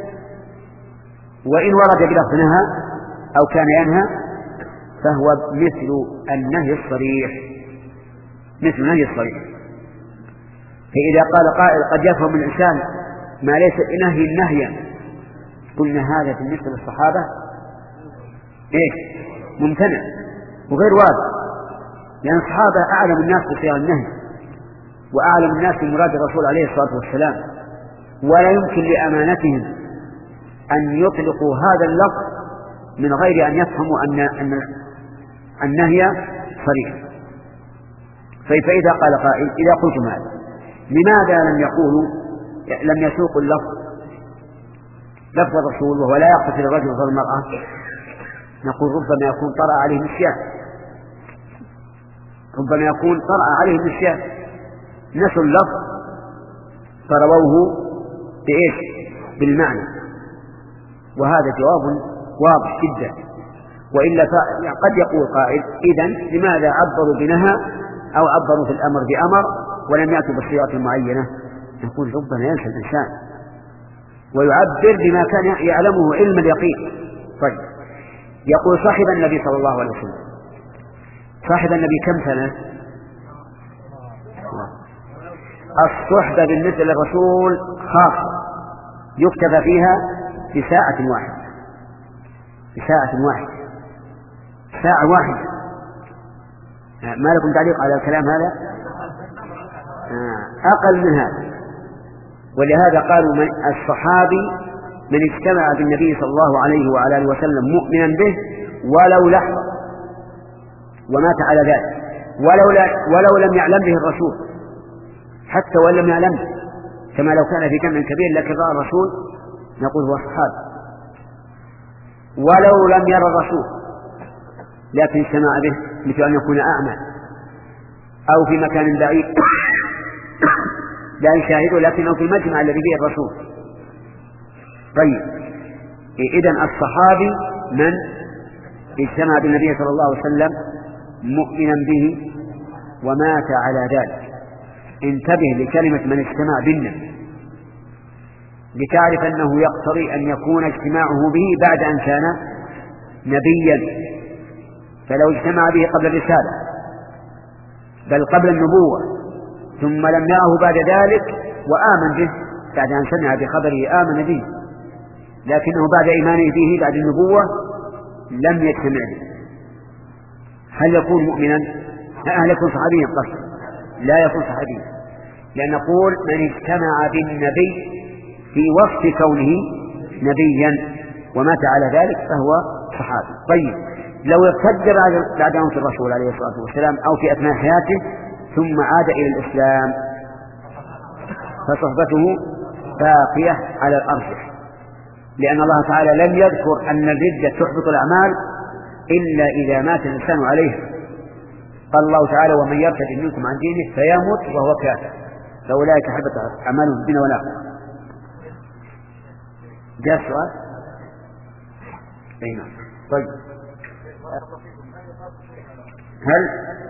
وإن ورد بلفظ نهى أو كان ينهى فهو مثل النهي الصريح، مثل النهي الصريح. فإذا قال قائل قد يفهم الإنسان ما ليس بنهي نهيا، قلنا هذا بالنسبة للصحابة إيه؟ ممتنع وغير واضح، لأن الصحابة أعلم الناس بصيغ النهي وأعلم الناس بمراد الرسول عليه الصلاة والسلام، ولا يمكن لأمانتهم أن يطلقوا هذا اللفظ من غير أن يفهموا أن, أن النهي صريح. فإذا قال قائل إذا قلتم هذا لماذا لم يقولوا لم يسوقوا اللفظ لفظ الرسول وهو لا يقتصر الرجل وفضل المرأة، نقول ربما يكون طرأ عليه النسيان، ربما يكون طرأ عليه النسيان، نسوا اللفظ فرووه بإيش؟ بالمعنى، وهذا جواب واضح جدا. وإلا قد يقول قائل إذن لماذا عبروا بنهى أو عبروا في الأمر بأمر ولم يأتوا بالصيغة المعينة؟ نقول ربما ينسى الإنسان ويعبر بما كان يعلمه علم اليقين. طيب، يقول صاحب النبي صلى الله عليه وسلم، صاحب النبي كم سنة؟ الصحبة بالنسبة للرسول خاصة يكتب فيها بساعة واحدة، بساعة واحدة، ساعة واحدة. ما لكم تعليق على الكلام هذا؟ أقل من هذا. ولهذا قالوا من الصحابي من اجتمع بالنبي صلى الله عليه وعلى آله وسلم مؤمنا به ولو لحظة ومات على ذلك، ولو, ولو لم يعلم به الرسول، حتى وإن لم يعلم به، كما لو كان في جمع كبير لكن رأى الرسول نقول هو صحابي. ولو لم يرى الرسول لكن اجتمع به، مثل أن يكون أعمى أو في مكان بعيد لا يشاهده لكنه في المجمع الذي فيه الرسول. طيب، إذن الصحابي من اجتمع بالنبي صلى الله عليه وسلم مؤمنا به ومات على ذلك. انتبه لكلمة من اجتمع بالنبي لتعرف أنه يقتضي أن يكون اجتماعه به بعد أن كان نبيا، فلو اجتمع به قبل الرسالة بل قبل النبوة ثم لم يره بعد ذلك وآمن به بعد أن سمع بخبره آمن به، لكنه بعد إيمانه به بعد النبوة لم يجتمع به، هل يكون مؤمنا؟ هل يكون صحابيا؟ قصد لا يكون صحابيا، لأن نقول من اجتمع بالنبي في وصف كونه نبيا ومات على ذلك فهو صحابي. طيب، لو ارتد بعد موت الرسول عليه الصلاة والسلام أو في أثناء حياته ثم عاد إلى الإسلام فصحبته باقية على الأرجح، لأن الله تعالى لم يذكر أن الردة تحبط الأعمال إلا إذا مات الإنسان عليها. قال الله تعالى ومن يرتد منكم عن دينه فيمت وهو كافر فأولئك حبط أعمالهم في الدنيا والآخرة. جاء السؤال؟ أي نعم. طيب، هل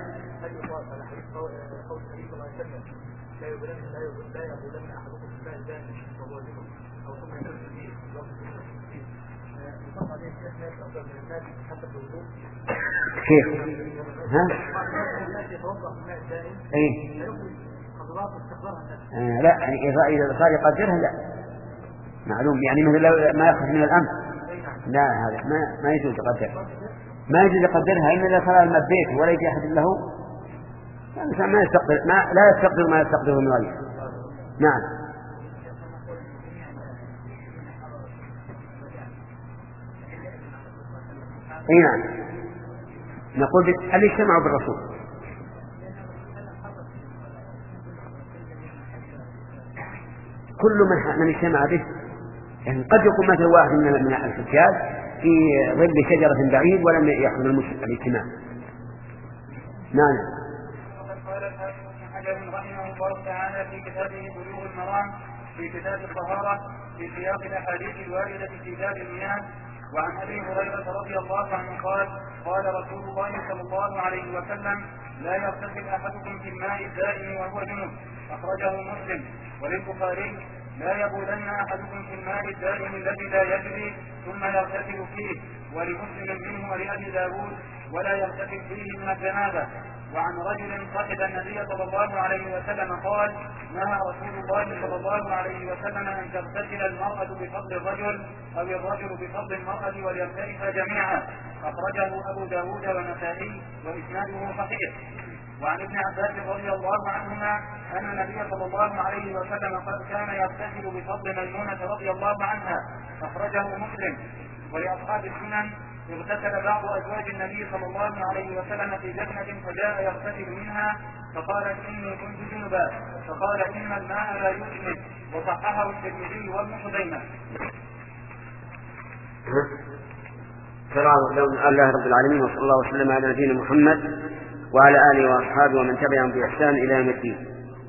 شيخ ها؟ ايه آه لا، يعني إذا صار يقدرها لا معلوم، يعني مثل ما يخرج من الأمر لا، هذا ما ما يجوز يقدرها، ما يجوز يقدرها إلا إذا صار المبيت ولا يجي أحد له، يعني ما يستقدر ما لا يستقدر ما يستقدره من غيره. نعم. اي نعم، نقول هل اجتمعوا بالرسول؟ كل من من اجتمع به، يعني قد يكون مثل واحد من من الحجاج في ظل شجرة بعيد ولم يحضر الاجتماع. نعم. قال الحافظ ابن حجر رحمه الله تعالى في كتابه بلوغ المرام في كتاب الطهارة في سياق الاحاديث الواردة في باب المياه، وعن ابي هريرة رضي الله عنه قال قال رسول الله صلى الله عليه وسلم لا يغتسل احدكم في الماء الدائم وهو جنب، اخرجه مسلم. وللبخاري لا يبولن احدكم في الماء الدائم الذي لا يجري ثم يغتسل فيه، ولمسلم منه ولأبي داود ولا يغتسل فيه من الجنابة. وعن رجل صحب النبي صلى الله عليه وسلم قال نهى رسول الله صلى الله عليه وسلم أن تغتسل المرأة بفضل الرجل أو الرجل بفضل المرأة وليغترفا جميعا، أخرجه أبو داود والنسائي وإسناده صحيح. وعن ابن عباس رضي الله عنهما أن النبي صلى الله عليه وسلم قد كان يغتسل بفضل ميمونة رضي الله عنها، أخرجه مسلم. ولأصحاب السنن اغتسل بعض أزواج النبي صلى الله عليه وسلم في جنة فجاء يغتسل منها فقالت إني كنت جنبا، فقال إن الماء لا يجنب، وصححه الترمذي وابن خزيمة. لله الله رب العالمين، وصلى الله وسلم على نبينا محمد وعلى آله وأصحابه ومن تبعهم بإحسان إلى يوم الدين.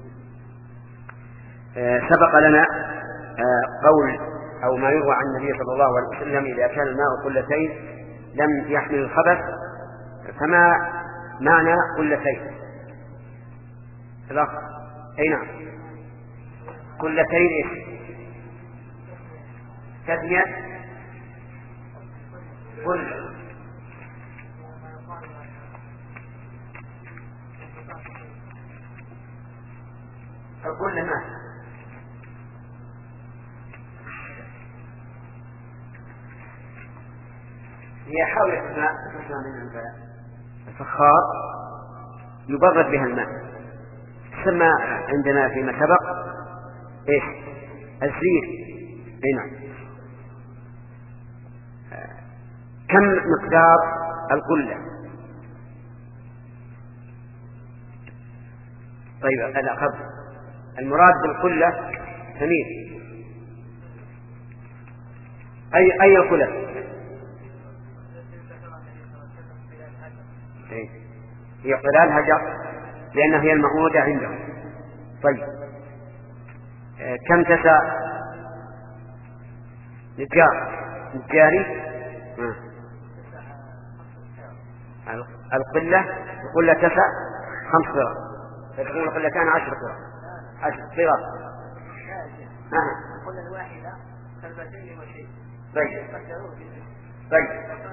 سبق لنا قول أو ما يروى عن النبي صلى الله عليه وسلم: إذا كان الماء قلتين لم يحمل الخبث. فما معنى قلتين؟ أي نعم، قلتين إيش؟ تثنية قل فكل ما هي حاولت الماء تسمى من الفخار يبرد بها الماء، تسمى عندنا فيما سبق ايش؟ الزير. اي نعم. كم مقدار القلة؟ طيب الأخذ المراد بالقلة ثمين أي أي القلة؟ هي قلال هجر لأنها هي المعهودة عندهم. طيب كم تسع نجار نجاري؟ القلة القلة تسع خمس قرى، فتكون القلة كان عشر قرى عشر قرى. القلة الواحدة كلمتين وشيء. طيب طيب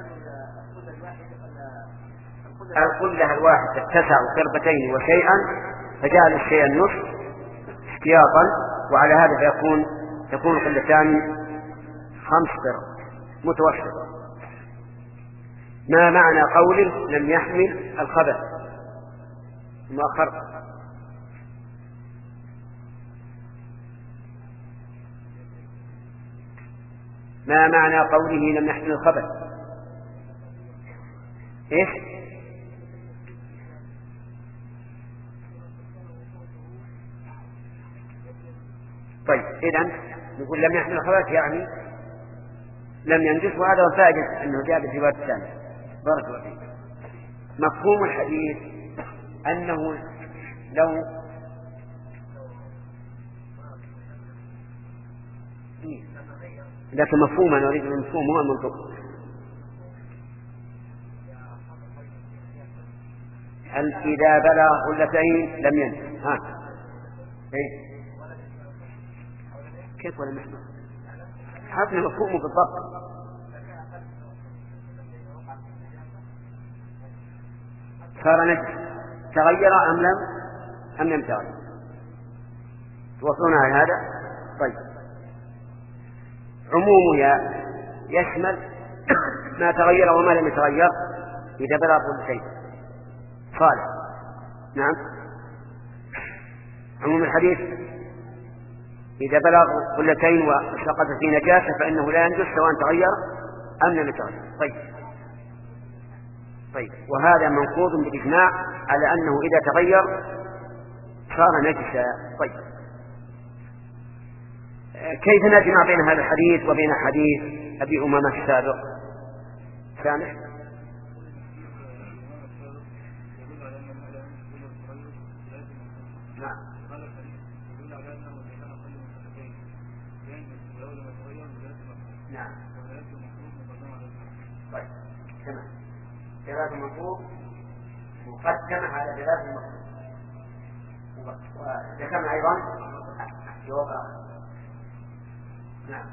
القلة الواحدة تسع قربتين وشيئا، فجعل الشيء النصف احتياطا، وعلى هذا فيكون تكون قلتان خمس قرى متوسطة. ما معنى قوله لم يحمل الخبث مؤخر؟ ما معنى قوله لم يحمل الخبث؟ ايش؟ طيب إذن نقول لم يحمل الخبث يعني لم ينجس، وهذا فائدة أنه جاء بالرواية الثانية. بارك الله فيك. مفهوم الحديث أنه لو لكن مفهوم، أنا أريد المفهوم هو المنطق. هل إذا بلغ قلتين لم ينجس؟ ها إيه؟ كيف ولا محمل؟ حسنا مفهومه بالضبط. صار نجس، تغير أم لم أم لم تغير؟ توصلنا على هذا. طيب عمومها يشمل ما تغير وما لم يتغير إذا بلغ قلتين. صالح. نعم. عموم الحديث إذا بلغ قلتين وسقط في نجاسة فإنه لا ينجس سواء تغير أم لم يتغير. طيب طيب وهذا منقوض بالإجماع على أنه إذا تغير صار نجسا. طيب كيف نجمع بين هذا الحديث وبين حديث أبي أمامة السابق؟ سامح. نعم. نعم. طيب تمام. دلالة المطلوب مقدمة على دلالة المطلوب، وذكرنا أيضا يوقع. نعم.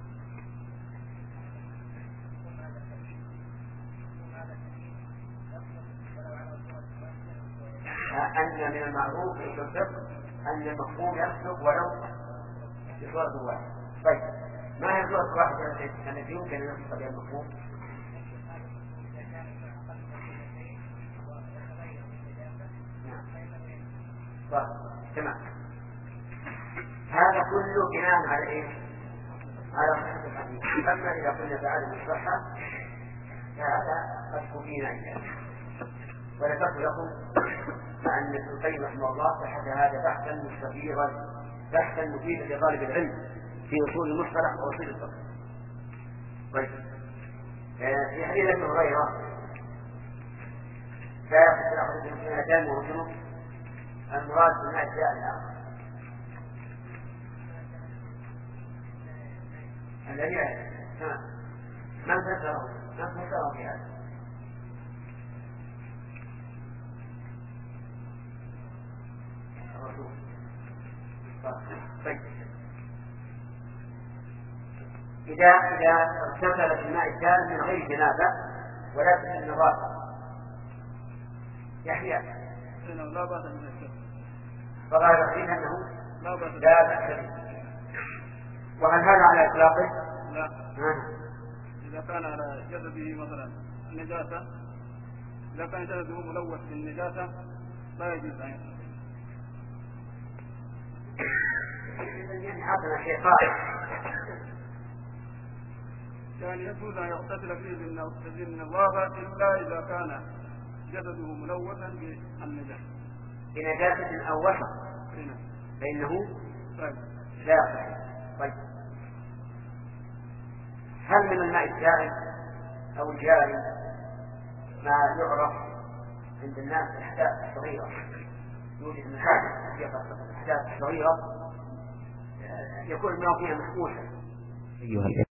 أن من المعروف في الفقه أن المفهوم يصدق ولو بصورة واحدة. طيب ما هي صورة واحدة التي يمكن أن يصدق بها المفهوم؟ تمام. هذا كله بناء على ايش؟ على صحة الحديث. اما اذا قلنا بعدم الصحة فهذا قد كفينا عنه. وذكرت لكم ان ابن القيم رحمه الله بحث هذا بحثا مستفيضا، بحثا مفيدا لطالب العلم في اصول المصطلح واصول الفقه. طيب في حديث ابي هريره لا يغتسل احدكم حين دام وهو جنب، المراد بالماء الدائم الذي من فسره من فسره في هذا؟ الرسول. طيب إذا إذا اغتسل في الماء الدائم من غير جنابة ولكن النظافة يحيى لا بأس من الشرك، فقال الحين أنه لا بأس لا بأس. وهل هذا على إطلاقه؟ لا. آه. إذا كان على جسده مثلا النجاسة، إذا كان جسده ملوث بالنجاسة لا يجوز أن يغتسل. يعني عطنا شيء قائم يعني يجوز أن يغتسل فيه بالنظافة إلا إذا كان جسده ملوثا بالنجاسة بنجاسة أو وسط فإنه طيب. لا يغتسل. طيب هل من الماء الدائم أو الجاري ما يعرف عند الناس الأحداث الصغيرة؟ يوجد مكان في الأحداث الصغيرة يكون الماء فيها محبوسا.